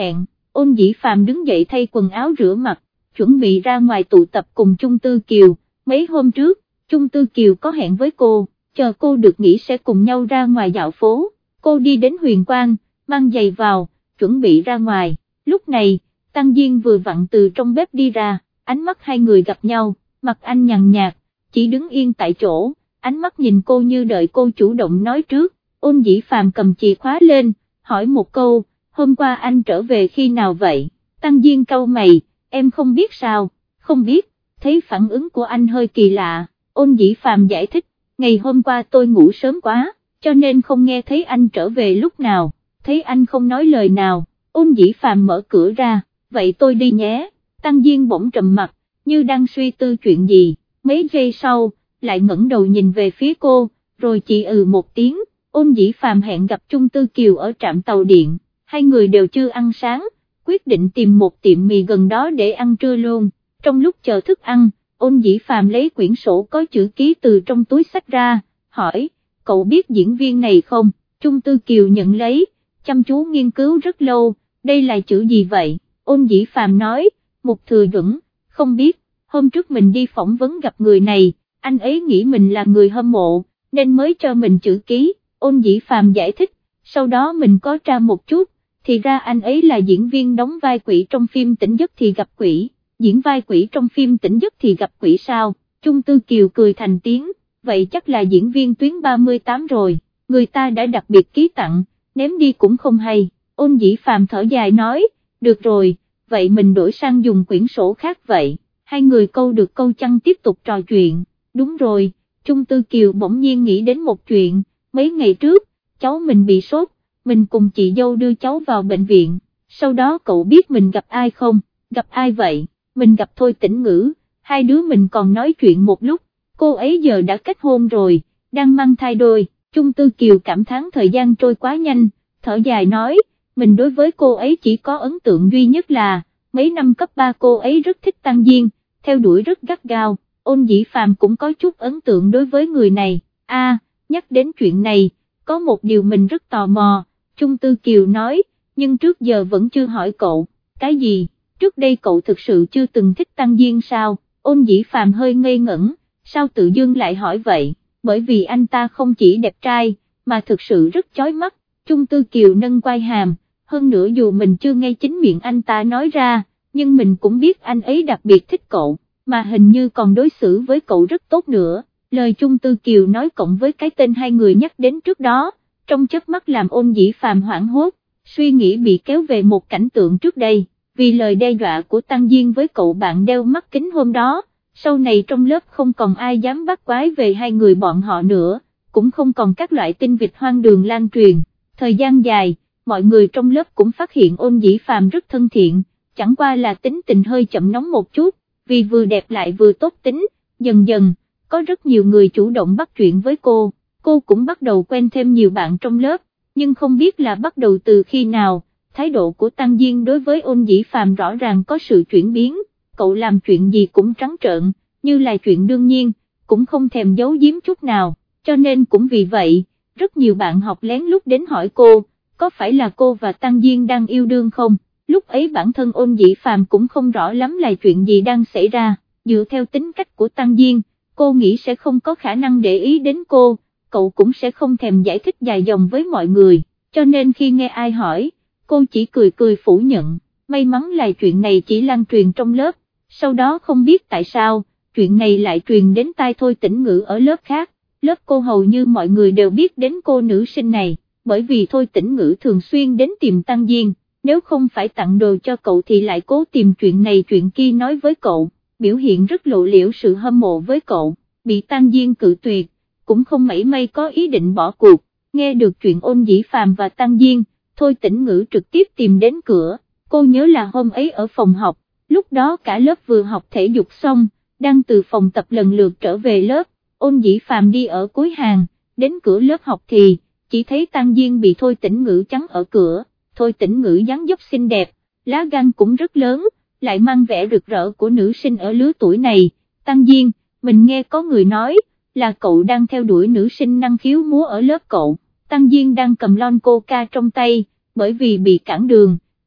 Ôn Dĩ Phàm đứng dậy thay quần áo rửa mặt, chuẩn bị ra ngoài tụ tập cùng Chung Tư Kiều. Mấy hôm trước, Chung Tư Kiều có hẹn với cô, chờ cô được nghỉ sẽ cùng nhau ra ngoài dạo phố. Cô đi đến Huyền Quang, mang giày vào, chuẩn bị ra ngoài. Lúc này, Tăng Diên vừa vặn từ trong bếp đi ra, ánh mắt hai người gặp nhau, mặt anh nhàn nhạt, chỉ đứng yên tại chỗ, ánh mắt nhìn cô như đợi cô chủ động nói trước. Ôn Dĩ Phàm cầm chìa khóa lên, hỏi một câu, hôm qua anh trở về khi nào vậy? Tăng Diên cau mày, em không biết sao? Không biết, thấy phản ứng của anh hơi kỳ lạ, Ôn Dĩ Phàm giải thích, ngày hôm qua tôi ngủ sớm quá, cho nên không nghe thấy anh trở về lúc nào, thấy anh không nói lời nào. Ôn Dĩ Phàm mở cửa ra, vậy tôi đi nhé. Tăng Diên bỗng trầm mặt, như đang suy tư chuyện gì, mấy giây sau, lại ngẩng đầu nhìn về phía cô, rồi chỉ ừ một tiếng. Ôn Dĩ Phàm hẹn gặp Chung Tư Kiều ở trạm tàu điện, hai người đều chưa ăn sáng, quyết định tìm một tiệm mì gần đó để ăn trưa luôn. Trong lúc chờ thức ăn, Ôn Dĩ Phàm lấy quyển sổ có chữ ký từ trong túi xách ra, hỏi, cậu biết diễn viên này không? Chung Tư Kiều nhận lấy, chăm chú nghiên cứu rất lâu, đây là chữ gì vậy? Ôn Dĩ Phàm nói, Mục Thừa Duẩn, không biết, hôm trước mình đi phỏng vấn gặp người này, anh ấy nghĩ mình là người hâm mộ, nên mới cho mình chữ ký. Ôn Dĩ Phàm giải thích, sau đó mình có tra một chút, thì ra anh ấy là diễn viên đóng vai quỷ trong phim Tỉnh Giấc thì gặp quỷ, diễn vai quỷ trong phim Tỉnh Giấc thì gặp quỷ sao? Chung Tư Kiều cười thành tiếng, vậy chắc là diễn viên tuyến ba mươi tám rồi, người ta đã đặc biệt ký tặng, ném đi cũng không hay. Ôn Dĩ Phàm thở dài nói, được rồi, vậy mình đổi sang dùng quyển sổ khác vậy. Hai người câu được câu chăng tiếp tục trò chuyện. Đúng rồi, Chung Tư Kiều bỗng nhiên nghĩ đến một chuyện, mấy ngày trước, cháu mình bị sốt, mình cùng chị dâu đưa cháu vào bệnh viện, sau đó cậu biết mình gặp ai không? Gặp ai vậy? Mình gặp Thôi Tĩnh Ngữ, hai đứa mình còn nói chuyện một lúc, cô ấy giờ đã kết hôn rồi, đang mang thai đôi. Chung Tư Kiều cảm thán thời gian trôi quá nhanh, thở dài nói, mình đối với cô ấy chỉ có ấn tượng duy nhất là, mấy năm cấp ba cô ấy rất thích Tăng Diên, theo đuổi rất gắt gao. Ôn Dĩ Phàm cũng có chút ấn tượng đối với người này. A, à, nhắc đến chuyện này, có một điều mình rất tò mò, Chung Tư Kiều nói, nhưng trước giờ vẫn chưa hỏi cậu, cái gì, trước đây cậu thực sự chưa từng thích Tăng Diên sao? Ôn Dĩ Phàm hơi ngây ngẩn, sao tự dưng lại hỏi vậy, bởi vì anh ta không chỉ đẹp trai, mà thực sự rất chói mắt. Chung Tư Kiều nâng quai hàm, hơn nữa dù mình chưa nghe chính miệng anh ta nói ra, nhưng mình cũng biết anh ấy đặc biệt thích cậu, mà hình như còn đối xử với cậu rất tốt nữa. Lời Chung Tư Kiều nói cộng với cái tên hai người nhắc đến trước đó, trong chớp mắt làm Ôn Dĩ Phàm hoảng hốt, suy nghĩ bị kéo về một cảnh tượng trước đây, vì lời đe dọa của Tăng Diên với cậu bạn đeo mắt kính hôm đó, sau này trong lớp không còn ai dám bắt quái về hai người bọn họ nữa, cũng không còn các loại tin vịt hoang đường lan truyền. Thời gian dài, mọi người trong lớp cũng phát hiện Ôn Dĩ Phàm rất thân thiện, chẳng qua là tính tình hơi chậm nóng một chút, vì vừa đẹp lại vừa tốt tính, dần dần, có rất nhiều người chủ động bắt chuyện với cô, cô cũng bắt đầu quen thêm nhiều bạn trong lớp, nhưng không biết là bắt đầu từ khi nào, thái độ của Tăng Diên đối với Ôn Dĩ Phàm rõ ràng có sự chuyển biến, cậu làm chuyện gì cũng trắng trợn, như là chuyện đương nhiên, cũng không thèm giấu giếm chút nào, cho nên cũng vì vậy, rất nhiều bạn học lén lút đến hỏi cô, có phải là cô và Tăng Diên đang yêu đương không? Lúc ấy bản thân Ôn Dĩ Phàm cũng không rõ lắm là chuyện gì đang xảy ra, dựa theo tính cách của Tăng Diên, cô nghĩ sẽ không có khả năng để ý đến cô, cậu cũng sẽ không thèm giải thích dài dòng với mọi người, cho nên khi nghe ai hỏi, cô chỉ cười cười phủ nhận, may mắn là chuyện này chỉ lan truyền trong lớp, sau đó không biết tại sao, chuyện này lại truyền đến tai Thôi Tĩnh Ngữ ở lớp khác, lớp cô hầu như mọi người đều biết đến cô nữ sinh này, bởi vì Thôi Tĩnh Ngữ thường xuyên đến tìm Tăng Diên, nếu không phải tặng đồ cho cậu thì lại cố tìm chuyện này chuyện kia nói với cậu, biểu hiện rất lộ liễu sự hâm mộ với cậu, bị Tăng Diên cự tuyệt, cũng không mảy may có ý định bỏ cuộc. Nghe được chuyện Ôn Dĩ Phàm và Tăng Diên, Thôi Tĩnh Ngữ trực tiếp tìm đến cửa, cô nhớ là hôm ấy ở phòng học, lúc đó cả lớp vừa học thể dục xong, đang từ phòng tập lần lượt trở về lớp, Ôn Dĩ Phàm đi ở cuối hàng, đến cửa lớp học thì, chỉ thấy Tăng Diên bị Thôi Tĩnh Ngữ chắn ở cửa. Thôi Tĩnh Ngữ dáng dấp xinh đẹp, lá gan cũng rất lớn, lại mang vẻ rực rỡ của nữ sinh ở lứa tuổi này. Tăng Diên, mình nghe có người nói, là cậu đang theo đuổi nữ sinh năng khiếu múa ở lớp cậu. Tăng Diên đang cầm lon coca trong tay, bởi vì bị cản đường,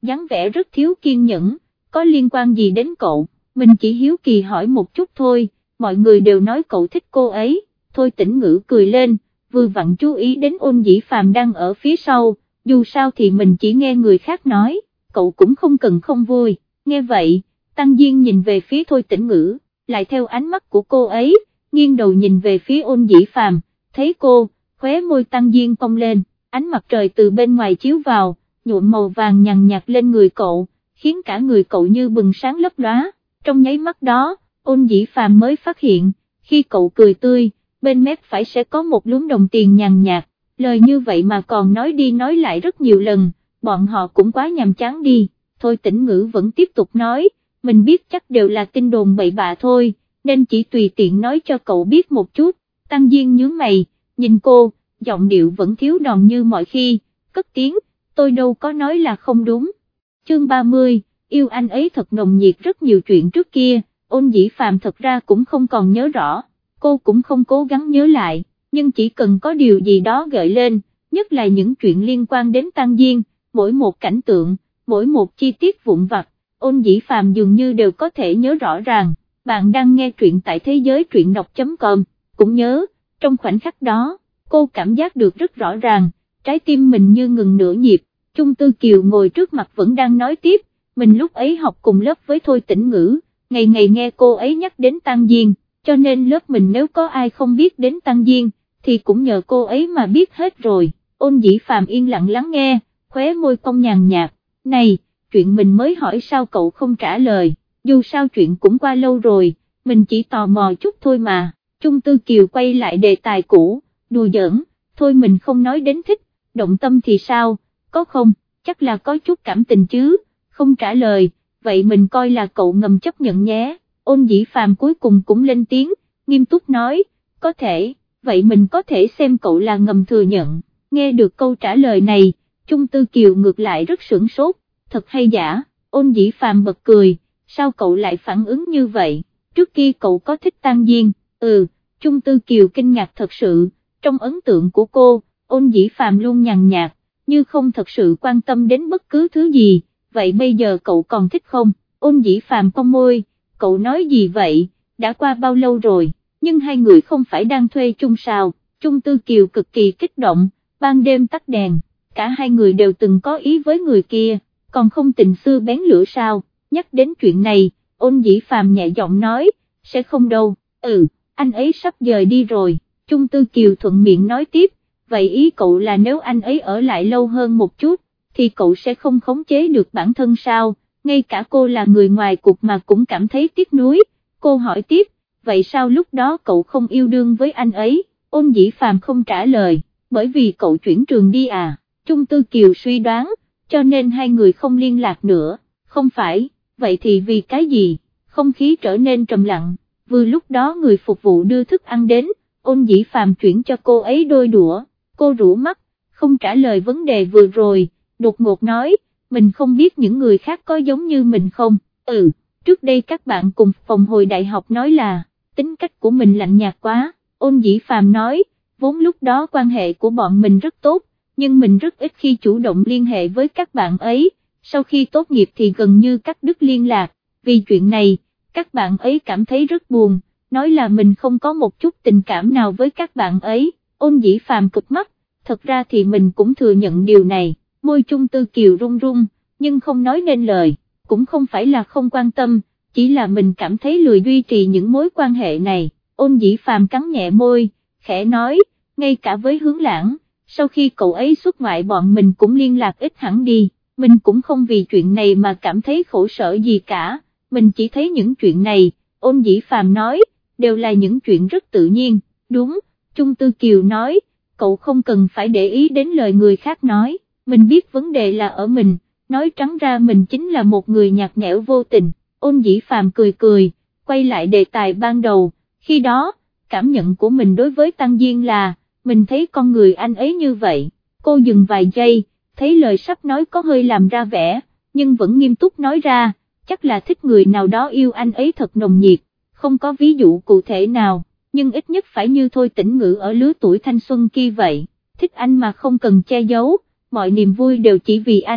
dáng vẻ rất thiếu kiên nhẫn, có liên quan gì đến cậu, mình chỉ hiếu kỳ hỏi một chút thôi, mọi người đều nói cậu thích cô ấy. Thôi Tĩnh Ngữ cười lên, vừa vặn chú ý đến Ôn Dĩ Phàm đang ở phía sau, dù sao thì mình chỉ nghe người khác nói, cậu cũng không cần không vui. Nghe vậy, Tăng Diên nhìn về phía Thôi Tĩnh Ngữ, lại theo ánh mắt của cô ấy, nghiêng đầu nhìn về phía Ôn Dĩ Phàm, thấy cô, khóe môi Tăng Diên cong lên, ánh mặt trời từ bên ngoài chiếu vào, nhuộm màu vàng nhàn nhạt lên người cậu, khiến cả người cậu như bừng sáng lấp lóa. Trong nháy mắt đó, Ôn Dĩ Phàm mới phát hiện, khi cậu cười tươi, bên mép phải sẽ có một lúm đồng tiền nhàn nhạt, lời như vậy mà còn nói đi nói lại rất nhiều lần, bọn họ cũng quá nhàm chán đi. Thôi Tĩnh Ngữ vẫn tiếp tục nói, mình biết chắc đều là tin đồn bậy bạ thôi, nên chỉ tùy tiện nói cho cậu biết một chút. Tăng Diên nhướng mày, nhìn cô, giọng điệu vẫn thiếu đòn như mọi khi, cất tiếng, tôi đâu có nói là không đúng. Chương ba mươi, yêu anh ấy thật nồng nhiệt. Rất nhiều chuyện trước kia, Ôn Dĩ Phàm thật ra cũng không còn nhớ rõ, cô cũng không cố gắng nhớ lại, nhưng chỉ cần có điều gì đó gợi lên, nhất là những chuyện liên quan đến Tăng Diên, mỗi một cảnh tượng, mỗi một chi tiết vụn vặt, Ôn Dĩ Phàm dường như đều có thể nhớ rõ ràng. Bạn đang nghe truyện tại thế giới truyện đọc chấm com, cũng nhớ, trong khoảnh khắc đó, cô cảm giác được rất rõ ràng, trái tim mình như ngừng nửa nhịp. Chung Tư Kiều ngồi trước mặt vẫn đang nói tiếp, mình lúc ấy học cùng lớp với Thôi Tĩnh Ngữ, ngày ngày nghe cô ấy nhắc đến Tăng Diên, cho nên lớp mình nếu có ai không biết đến Tăng Diên, thì cũng nhờ cô ấy mà biết hết rồi. Ôn Dĩ Phàm yên lặng lắng nghe, khóe môi cong nhàn nhạt, này, chuyện mình mới hỏi sao cậu không trả lời, dù sao chuyện cũng qua lâu rồi, mình chỉ tò mò chút thôi mà. Chung Tư Kiều quay lại đề tài cũ, đùa giỡn, thôi mình không nói đến thích, động tâm thì sao, có không, chắc là có chút cảm tình chứ, không trả lời, vậy mình coi là cậu ngầm chấp nhận nhé. Ôn Dĩ Phàm cuối cùng cũng lên tiếng, nghiêm túc nói, có thể, vậy mình có thể xem cậu là ngầm thừa nhận. Nghe được câu trả lời này, Chung Tư Kiều ngược lại rất sửng sốt, thật hay giả. Ôn Dĩ Phàm bật cười, sao cậu lại phản ứng như vậy, trước kia cậu có thích Tăng Diên? Ừ, Chung Tư Kiều kinh ngạc thật sự, trong ấn tượng của cô, Ôn Dĩ Phàm luôn nhàn nhạt, như không thật sự quan tâm đến bất cứ thứ gì, vậy bây giờ cậu còn thích không? Ôn Dĩ Phàm cong môi, cậu nói gì vậy, đã qua bao lâu rồi, nhưng hai người không phải đang thuê chung sao? Chung Tư Kiều cực kỳ kích động, ban đêm tắt đèn, cả hai người đều từng có ý với người kia, còn không tình xưa bén lửa sao? Nhắc đến chuyện này, Ôn Dĩ Phàm nhẹ giọng nói, sẽ không đâu, ừ, anh ấy sắp dời đi rồi. Chung Tư Kiều thuận miệng nói tiếp, vậy ý cậu là nếu anh ấy ở lại lâu hơn một chút, thì cậu sẽ không khống chế được bản thân sao? Ngay cả cô là người ngoài cuộc mà cũng cảm thấy tiếc nuối. Cô hỏi tiếp, vậy sao lúc đó cậu không yêu đương với anh ấy? Ôn Dĩ Phàm không trả lời, bởi vì cậu chuyển trường đi à? Chung Tư Kiều suy đoán, cho nên hai người không liên lạc nữa. Không phải, vậy thì vì cái gì? Không khí trở nên trầm lặng, vừa lúc đó người phục vụ đưa thức ăn đến, Ôn Dĩ Phàm chuyển cho cô ấy đôi đũa, cô rũ mắt, không trả lời vấn đề vừa rồi, đột ngột nói, mình không biết những người khác có giống như mình không? Ừ, trước đây các bạn cùng phòng hồi đại học nói là, tính cách của mình lạnh nhạt quá. Ôn Dĩ Phàm nói, vốn lúc đó quan hệ của bọn mình rất tốt, nhưng mình rất ít khi chủ động liên hệ với các bạn ấy, sau khi tốt nghiệp thì gần như cắt đứt liên lạc, vì chuyện này, các bạn ấy cảm thấy rất buồn, nói là mình không có một chút tình cảm nào với các bạn ấy. Ôn Dĩ Phàm cụp mắt, thật ra thì mình cũng thừa nhận điều này, môi Chung Tư Kiều run run, nhưng không nói nên lời, cũng không phải là không quan tâm, chỉ là mình cảm thấy lười duy trì những mối quan hệ này. Ôn Dĩ Phàm cắn nhẹ môi, khẽ nói, ngay cả với Hướng Lãng, sau khi cậu ấy xuất ngoại bọn mình cũng liên lạc ít hẳn đi, mình cũng không vì chuyện này mà cảm thấy khổ sở gì cả, mình chỉ thấy những chuyện này, Ôn Dĩ Phàm nói, đều là những chuyện rất tự nhiên. Đúng, Chung Tư Kiều nói, cậu không cần phải để ý đến lời người khác nói, mình biết vấn đề là ở mình, nói trắng ra mình chính là một người nhạt nhẽo vô tình. Ôn Dĩ Phàm cười cười, quay lại đề tài ban đầu, khi đó, cảm nhận của mình đối với Tăng Diên là, mình thấy con người anh ấy như vậy. Cô dừng vài giây, thấy lời sắp nói có hơi làm ra vẻ, nhưng vẫn nghiêm túc nói ra, chắc là thích người nào đó yêu anh ấy thật nồng nhiệt, không có ví dụ cụ thể nào, nhưng ít nhất phải như Thôi Tĩnh Ngữ ở lứa tuổi thanh xuân kia vậy, thích anh mà không cần che giấu, mọi niềm vui đều chỉ vì anh,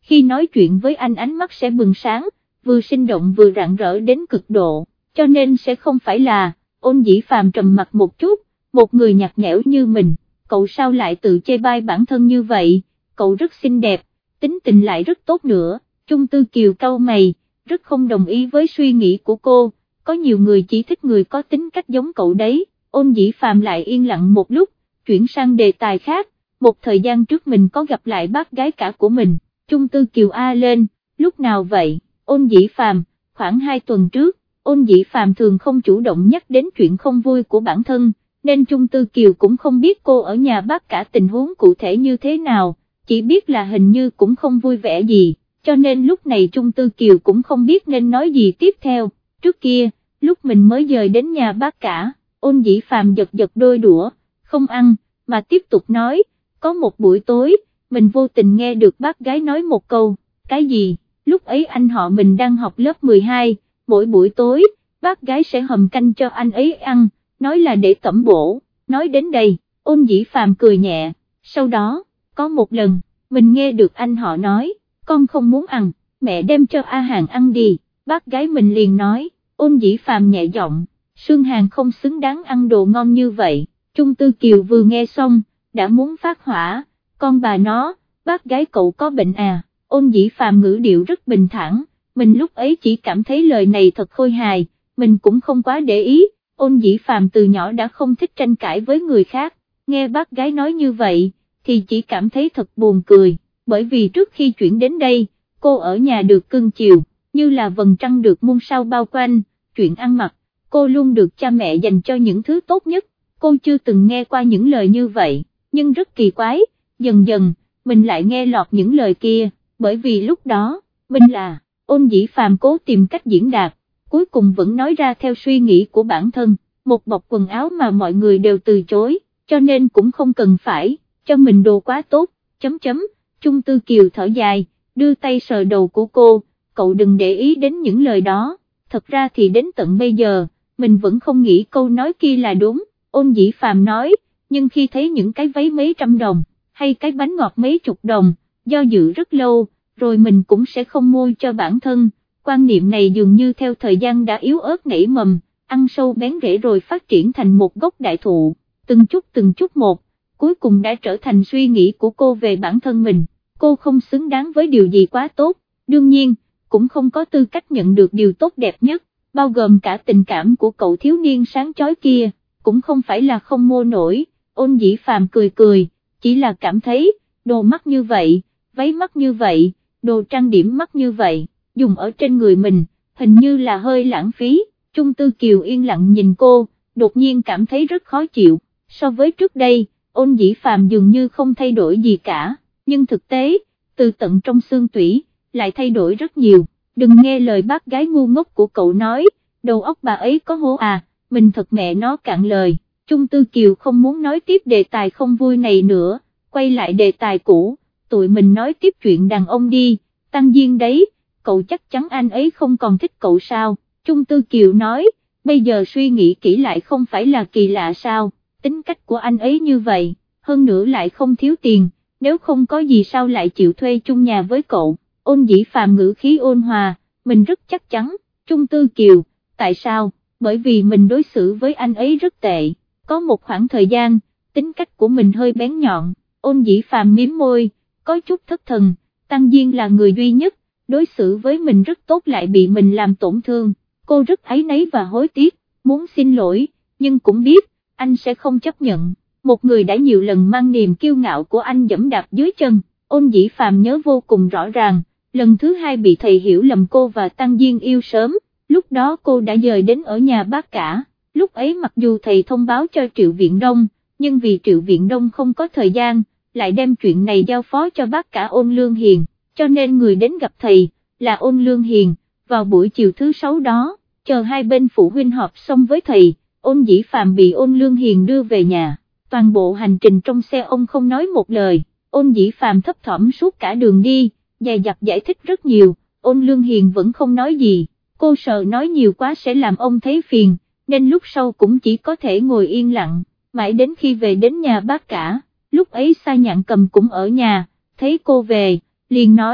khi nói chuyện với anh ánh mắt sẽ bừng sáng, vừa sinh động vừa rạng rỡ đến cực độ, cho nên sẽ không phải là. Ôn Dĩ Phàm trầm mặt một chút, một người nhạt nhẽo như mình, cậu sao lại tự chê bai bản thân như vậy, cậu rất xinh đẹp, tính tình lại rất tốt nữa. Chung Tư Kiều cau mày, rất không đồng ý với suy nghĩ của cô, có nhiều người chỉ thích người có tính cách giống cậu đấy. Ôn Dĩ Phàm lại yên lặng một lúc, chuyển sang đề tài khác, một thời gian trước mình có gặp lại bác gái cả của mình. Chung Tư Kiều a lên, lúc nào vậy? Ôn Dĩ Phàm, khoảng hai tuần trước. Ôn Dĩ Phàm thường không chủ động nhắc đến chuyện không vui của bản thân, nên Chung Tư Kiều cũng không biết cô ở nhà bác cả tình huống cụ thể như thế nào, chỉ biết là hình như cũng không vui vẻ gì, cho nên lúc này Chung Tư Kiều cũng không biết nên nói gì tiếp theo. Trước kia, lúc mình mới dời đến nhà bác cả, Ôn Dĩ Phàm giật giật đôi đũa, không ăn, mà tiếp tục nói, có một buổi tối, mình vô tình nghe được bác gái nói một câu, cái gì, lúc ấy anh họ mình đang học lớp mười hai, mỗi buổi tối, bác gái sẽ hầm canh cho anh ấy ăn, nói là để tẩm bổ. Nói đến đây, Ôn Dĩ Phàm cười nhẹ, sau đó, có một lần, mình nghe được anh họ nói, con không muốn ăn, mẹ đem cho A Hàng ăn đi, bác gái mình liền nói. Ôn Dĩ Phàm nhẹ giọng, Sương Hàng không xứng đáng ăn đồ ngon như vậy. Chung Tư Kiều vừa nghe xong, đã muốn phát hỏa, con bà nó, bác gái cậu có bệnh à? Ôn Dĩ Phàm ngữ điệu rất bình thản, mình lúc ấy chỉ cảm thấy lời này thật khôi hài, mình cũng không quá để ý. Ôn Dĩ Phàm từ nhỏ đã không thích tranh cãi với người khác, nghe bác gái nói như vậy, thì chỉ cảm thấy thật buồn cười, bởi vì trước khi chuyển đến đây, cô ở nhà được cưng chiều, như là vầng trăng được muôn sao bao quanh, chuyện ăn mặc, cô luôn được cha mẹ dành cho những thứ tốt nhất, cô chưa từng nghe qua những lời như vậy, nhưng rất kỳ quái, dần dần, mình lại nghe lọt những lời kia, bởi vì lúc đó, mình là. Ôn Dĩ Phàm cố tìm cách diễn đạt, cuối cùng vẫn nói ra theo suy nghĩ của bản thân, một bọc quần áo mà mọi người đều từ chối, cho nên cũng không cần phải, cho mình đồ quá tốt, chấm chấm. Chung Tư Kiều thở dài, đưa tay sờ đầu của cô, cậu đừng để ý đến những lời đó, thật ra thì đến tận bây giờ, mình vẫn không nghĩ câu nói kia là đúng. Ôn Dĩ Phàm nói, nhưng khi thấy những cái váy mấy trăm đồng, hay cái bánh ngọt mấy chục đồng, do dự rất lâu, rồi mình cũng sẽ không mua cho bản thân. Quan niệm này dường như theo thời gian đã yếu ớt nảy mầm, ăn sâu bén rễ rồi phát triển thành một gốc đại thụ, từng chút từng chút một, cuối cùng đã trở thành suy nghĩ của cô về bản thân mình. Cô không xứng đáng với điều gì quá tốt, đương nhiên, cũng không có tư cách nhận được điều tốt đẹp nhất, bao gồm cả tình cảm của cậu thiếu niên sáng chói kia, cũng không phải là không mua nổi. Ôn Dĩ Phàm cười cười, chỉ là cảm thấy, đồ mắc như vậy, váy mắc như vậy, đồ trang điểm mắc như vậy, dùng ở trên người mình, hình như là hơi lãng phí. Chung Tư Kiều yên lặng nhìn cô, đột nhiên cảm thấy rất khó chịu, so với trước đây, Ôn Dĩ Phàm dường như không thay đổi gì cả, nhưng thực tế, từ tận trong xương tủy, lại thay đổi rất nhiều. Đừng nghe lời bác gái ngu ngốc của cậu nói, đầu óc bà ấy có hố à, mình thật mẹ nó cạn lời. Chung Tư Kiều không muốn nói tiếp đề tài không vui này nữa, quay lại đề tài cũ, tụi mình nói tiếp chuyện đàn ông đi. Tăng Diên đấy, cậu chắc chắn anh ấy không còn thích cậu sao? Chung Tư Kiều nói, bây giờ suy nghĩ kỹ lại không phải là kỳ lạ sao, tính cách của anh ấy như vậy, hơn nữa lại không thiếu tiền, nếu không có gì sao lại chịu thuê chung nhà với cậu. Ôn Dĩ Phàm ngữ khí ôn hòa, mình rất chắc chắn. Chung Tư Kiều, tại sao? Bởi vì mình đối xử với anh ấy rất tệ, có một khoảng thời gian, tính cách của mình hơi bén nhọn. Ôn Dĩ Phàm mím môi, có chút thất thần, Tăng Diên là người duy nhất, đối xử với mình rất tốt lại bị mình làm tổn thương, cô rất áy náy và hối tiếc, muốn xin lỗi, nhưng cũng biết, anh sẽ không chấp nhận, một người đã nhiều lần mang niềm kiêu ngạo của anh giẫm đạp dưới chân. Ôn Dĩ Phàm nhớ vô cùng rõ ràng, lần thứ hai bị thầy hiểu lầm cô và Tăng Diên yêu sớm, lúc đó cô đã dời đến ở nhà bác cả, lúc ấy mặc dù thầy thông báo cho Triệu Viện Đông, nhưng vì Triệu Viện Đông không có thời gian, lại đem chuyện này giao phó cho bác cả Ôn Lương Hiền, cho nên người đến gặp thầy, là Ôn Lương Hiền. Vào buổi chiều thứ sáu đó, chờ hai bên phụ huynh họp xong với thầy, Ôn Dĩ Phàm bị Ôn Lương Hiền đưa về nhà, toàn bộ hành trình trong xe ông không nói một lời, Ôn Dĩ Phàm thấp thỏm suốt cả đường đi, dè dặt giải thích rất nhiều, Ôn Lương Hiền vẫn không nói gì, cô sợ nói nhiều quá sẽ làm ông thấy phiền, nên lúc sau cũng chỉ có thể ngồi yên lặng, mãi đến khi về đến nhà bác cả, lúc ấy Sa Nhạn Cầm cũng ở nhà, thấy cô về, liền nói,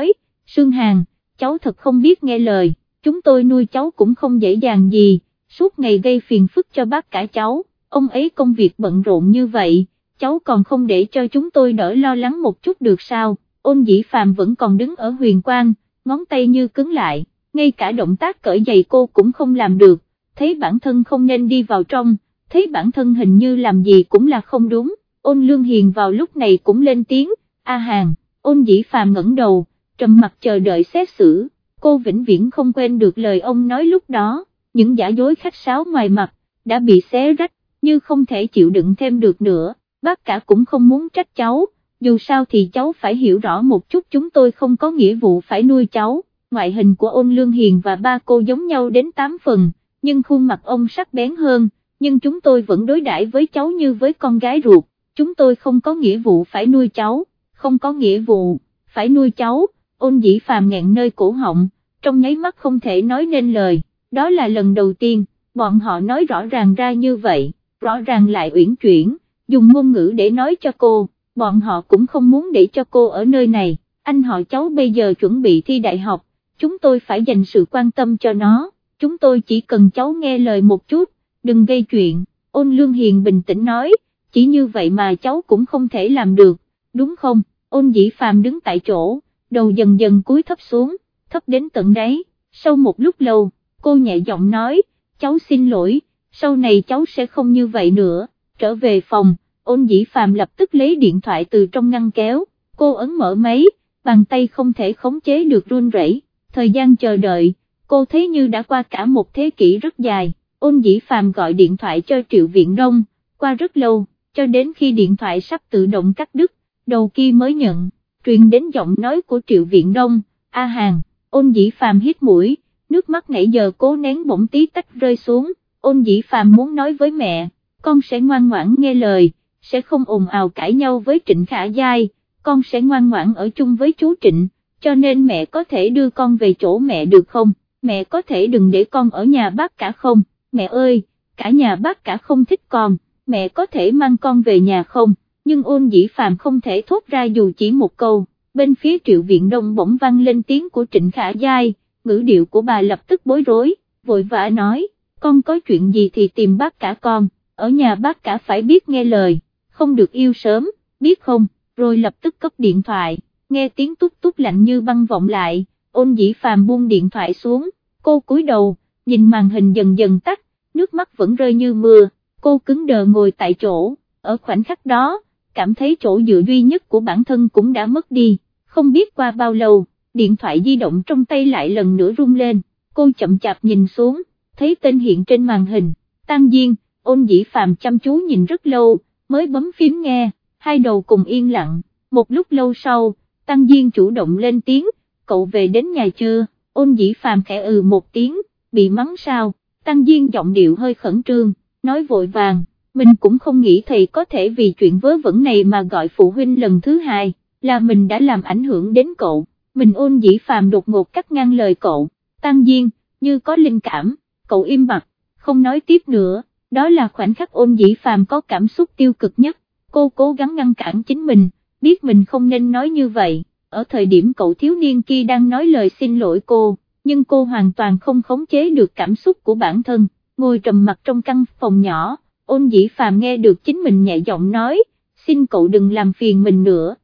Sương Hàn, cháu thật không biết nghe lời, chúng tôi nuôi cháu cũng không dễ dàng gì, suốt ngày gây phiền phức cho bác cả cháu, ông ấy công việc bận rộn như vậy, cháu còn không để cho chúng tôi đỡ lo lắng một chút được sao? Ôn Dĩ Phàm vẫn còn đứng ở huyền quang, ngón tay như cứng lại, ngay cả động tác cởi giày cô cũng không làm được, thấy bản thân không nên đi vào trong, thấy bản thân hình như làm gì cũng là không đúng. Ôn Lương Hiền vào lúc này cũng lên tiếng, A Hàn. Ôn Dĩ Phàm ngẩng đầu, trầm mặt chờ đợi xét xử, cô vĩnh viễn không quên được lời ông nói lúc đó, những giả dối khách sáo ngoài mặt, đã bị xé rách, như không thể chịu đựng thêm được nữa, bác cả cũng không muốn trách cháu, dù sao thì cháu phải hiểu rõ một chút chúng tôi không có nghĩa vụ phải nuôi cháu. Ngoại hình của Ôn Lương Hiền và ba cô giống nhau đến tám phần, nhưng khuôn mặt ông sắc bén hơn, nhưng chúng tôi vẫn đối đãi với cháu như với con gái ruột, chúng tôi không có nghĩa vụ phải nuôi cháu, không có nghĩa vụ phải nuôi cháu. Ôn Dĩ Phàm nghẹn nơi cổ họng, trong nháy mắt không thể nói nên lời, đó là lần đầu tiên, bọn họ nói rõ ràng ra như vậy, rõ ràng lại uyển chuyển, dùng ngôn ngữ để nói cho cô, bọn họ cũng không muốn để cho cô ở nơi này, anh họ cháu bây giờ chuẩn bị thi đại học, chúng tôi phải dành sự quan tâm cho nó, chúng tôi chỉ cần cháu nghe lời một chút, đừng gây chuyện. Ôn Lương Hiền bình tĩnh nói, chỉ như vậy mà cháu cũng không thể làm được, đúng không? Ôn Dĩ Phàm đứng tại chỗ, đầu dần dần cúi thấp xuống, thấp đến tận đáy, sau một lúc lâu, cô nhẹ giọng nói, cháu xin lỗi, sau này cháu sẽ không như vậy nữa. Trở về phòng, Ôn Dĩ Phàm lập tức lấy điện thoại từ trong ngăn kéo, cô ấn mở máy, bàn tay không thể khống chế được run rẩy. Thời gian chờ đợi, cô thấy như đã qua cả một thế kỷ rất dài. Ôn Dĩ Phàm gọi điện thoại cho Triệu Viện Đông, qua rất lâu, cho đến khi điện thoại sắp tự động cắt đứt, đầu kia mới nhận, truyền đến giọng nói của Triệu Viện Đông, A Hàn. Ôn Dĩ Phàm hít mũi, nước mắt nãy giờ cố nén bỗng tí tách rơi xuống. Ôn Dĩ Phàm muốn nói với mẹ, con sẽ ngoan ngoãn nghe lời, sẽ không ồn ào cãi nhau với Trịnh Khả Giai, con sẽ ngoan ngoãn ở chung với chú Trịnh, cho nên mẹ có thể đưa con về chỗ mẹ được không, mẹ có thể đừng để con ở nhà bác cả không, mẹ ơi, cả nhà bác cả không thích con, mẹ có thể mang con về nhà không? Nhưng Ôn Dĩ Phàm không thể thốt ra dù chỉ một câu. Bên phía Triệu Viện Đông bỗng vang lên tiếng của Trịnh Khả Giai, ngữ điệu của bà lập tức bối rối, vội vã nói, con có chuyện gì thì tìm bác cả con, ở nhà bác cả phải biết nghe lời, không được yêu sớm, biết không? Rồi lập tức cúp điện thoại, nghe tiếng tút tút lạnh như băng vọng lại, Ôn Dĩ Phàm buông điện thoại xuống, cô cúi đầu, nhìn màn hình dần dần tắt, nước mắt vẫn rơi như mưa, cô cứng đờ ngồi tại chỗ, ở khoảnh khắc đó, cảm thấy chỗ dựa duy nhất của bản thân cũng đã mất đi. Không biết qua bao lâu, điện thoại di động trong tay lại lần nữa rung lên, cô chậm chạp nhìn xuống, thấy tên hiện trên màn hình, Tăng Diên. Ôn Dĩ Phàm chăm chú nhìn rất lâu, mới bấm phím nghe, hai đầu cùng yên lặng. Một lúc lâu sau, Tăng Diên chủ động lên tiếng, cậu về đến nhà chưa? Ôn Dĩ Phàm khẽ ừ một tiếng, bị mắng sao? Tăng Diên giọng điệu hơi khẩn trương, nói vội vàng, mình cũng không nghĩ thầy có thể vì chuyện vớ vẩn này mà gọi phụ huynh lần thứ hai, là mình đã làm ảnh hưởng đến cậu. Mình. Ôn Dĩ Phàm đột ngột cắt ngang lời cậu. Tăng Diên, như có linh cảm, cậu im bặt, không nói tiếp nữa. Đó là khoảnh khắc Ôn Dĩ Phàm có cảm xúc tiêu cực nhất, cô cố gắng ngăn cản chính mình, biết mình không nên nói như vậy, ở thời điểm cậu thiếu niên kia đang nói lời xin lỗi cô, nhưng cô hoàn toàn không khống chế được cảm xúc của bản thân, ngồi trầm mặc trong căn phòng nhỏ. Ôn Dĩ Phàm nghe được chính mình nhẹ giọng nói, xin cậu đừng làm phiền mình nữa,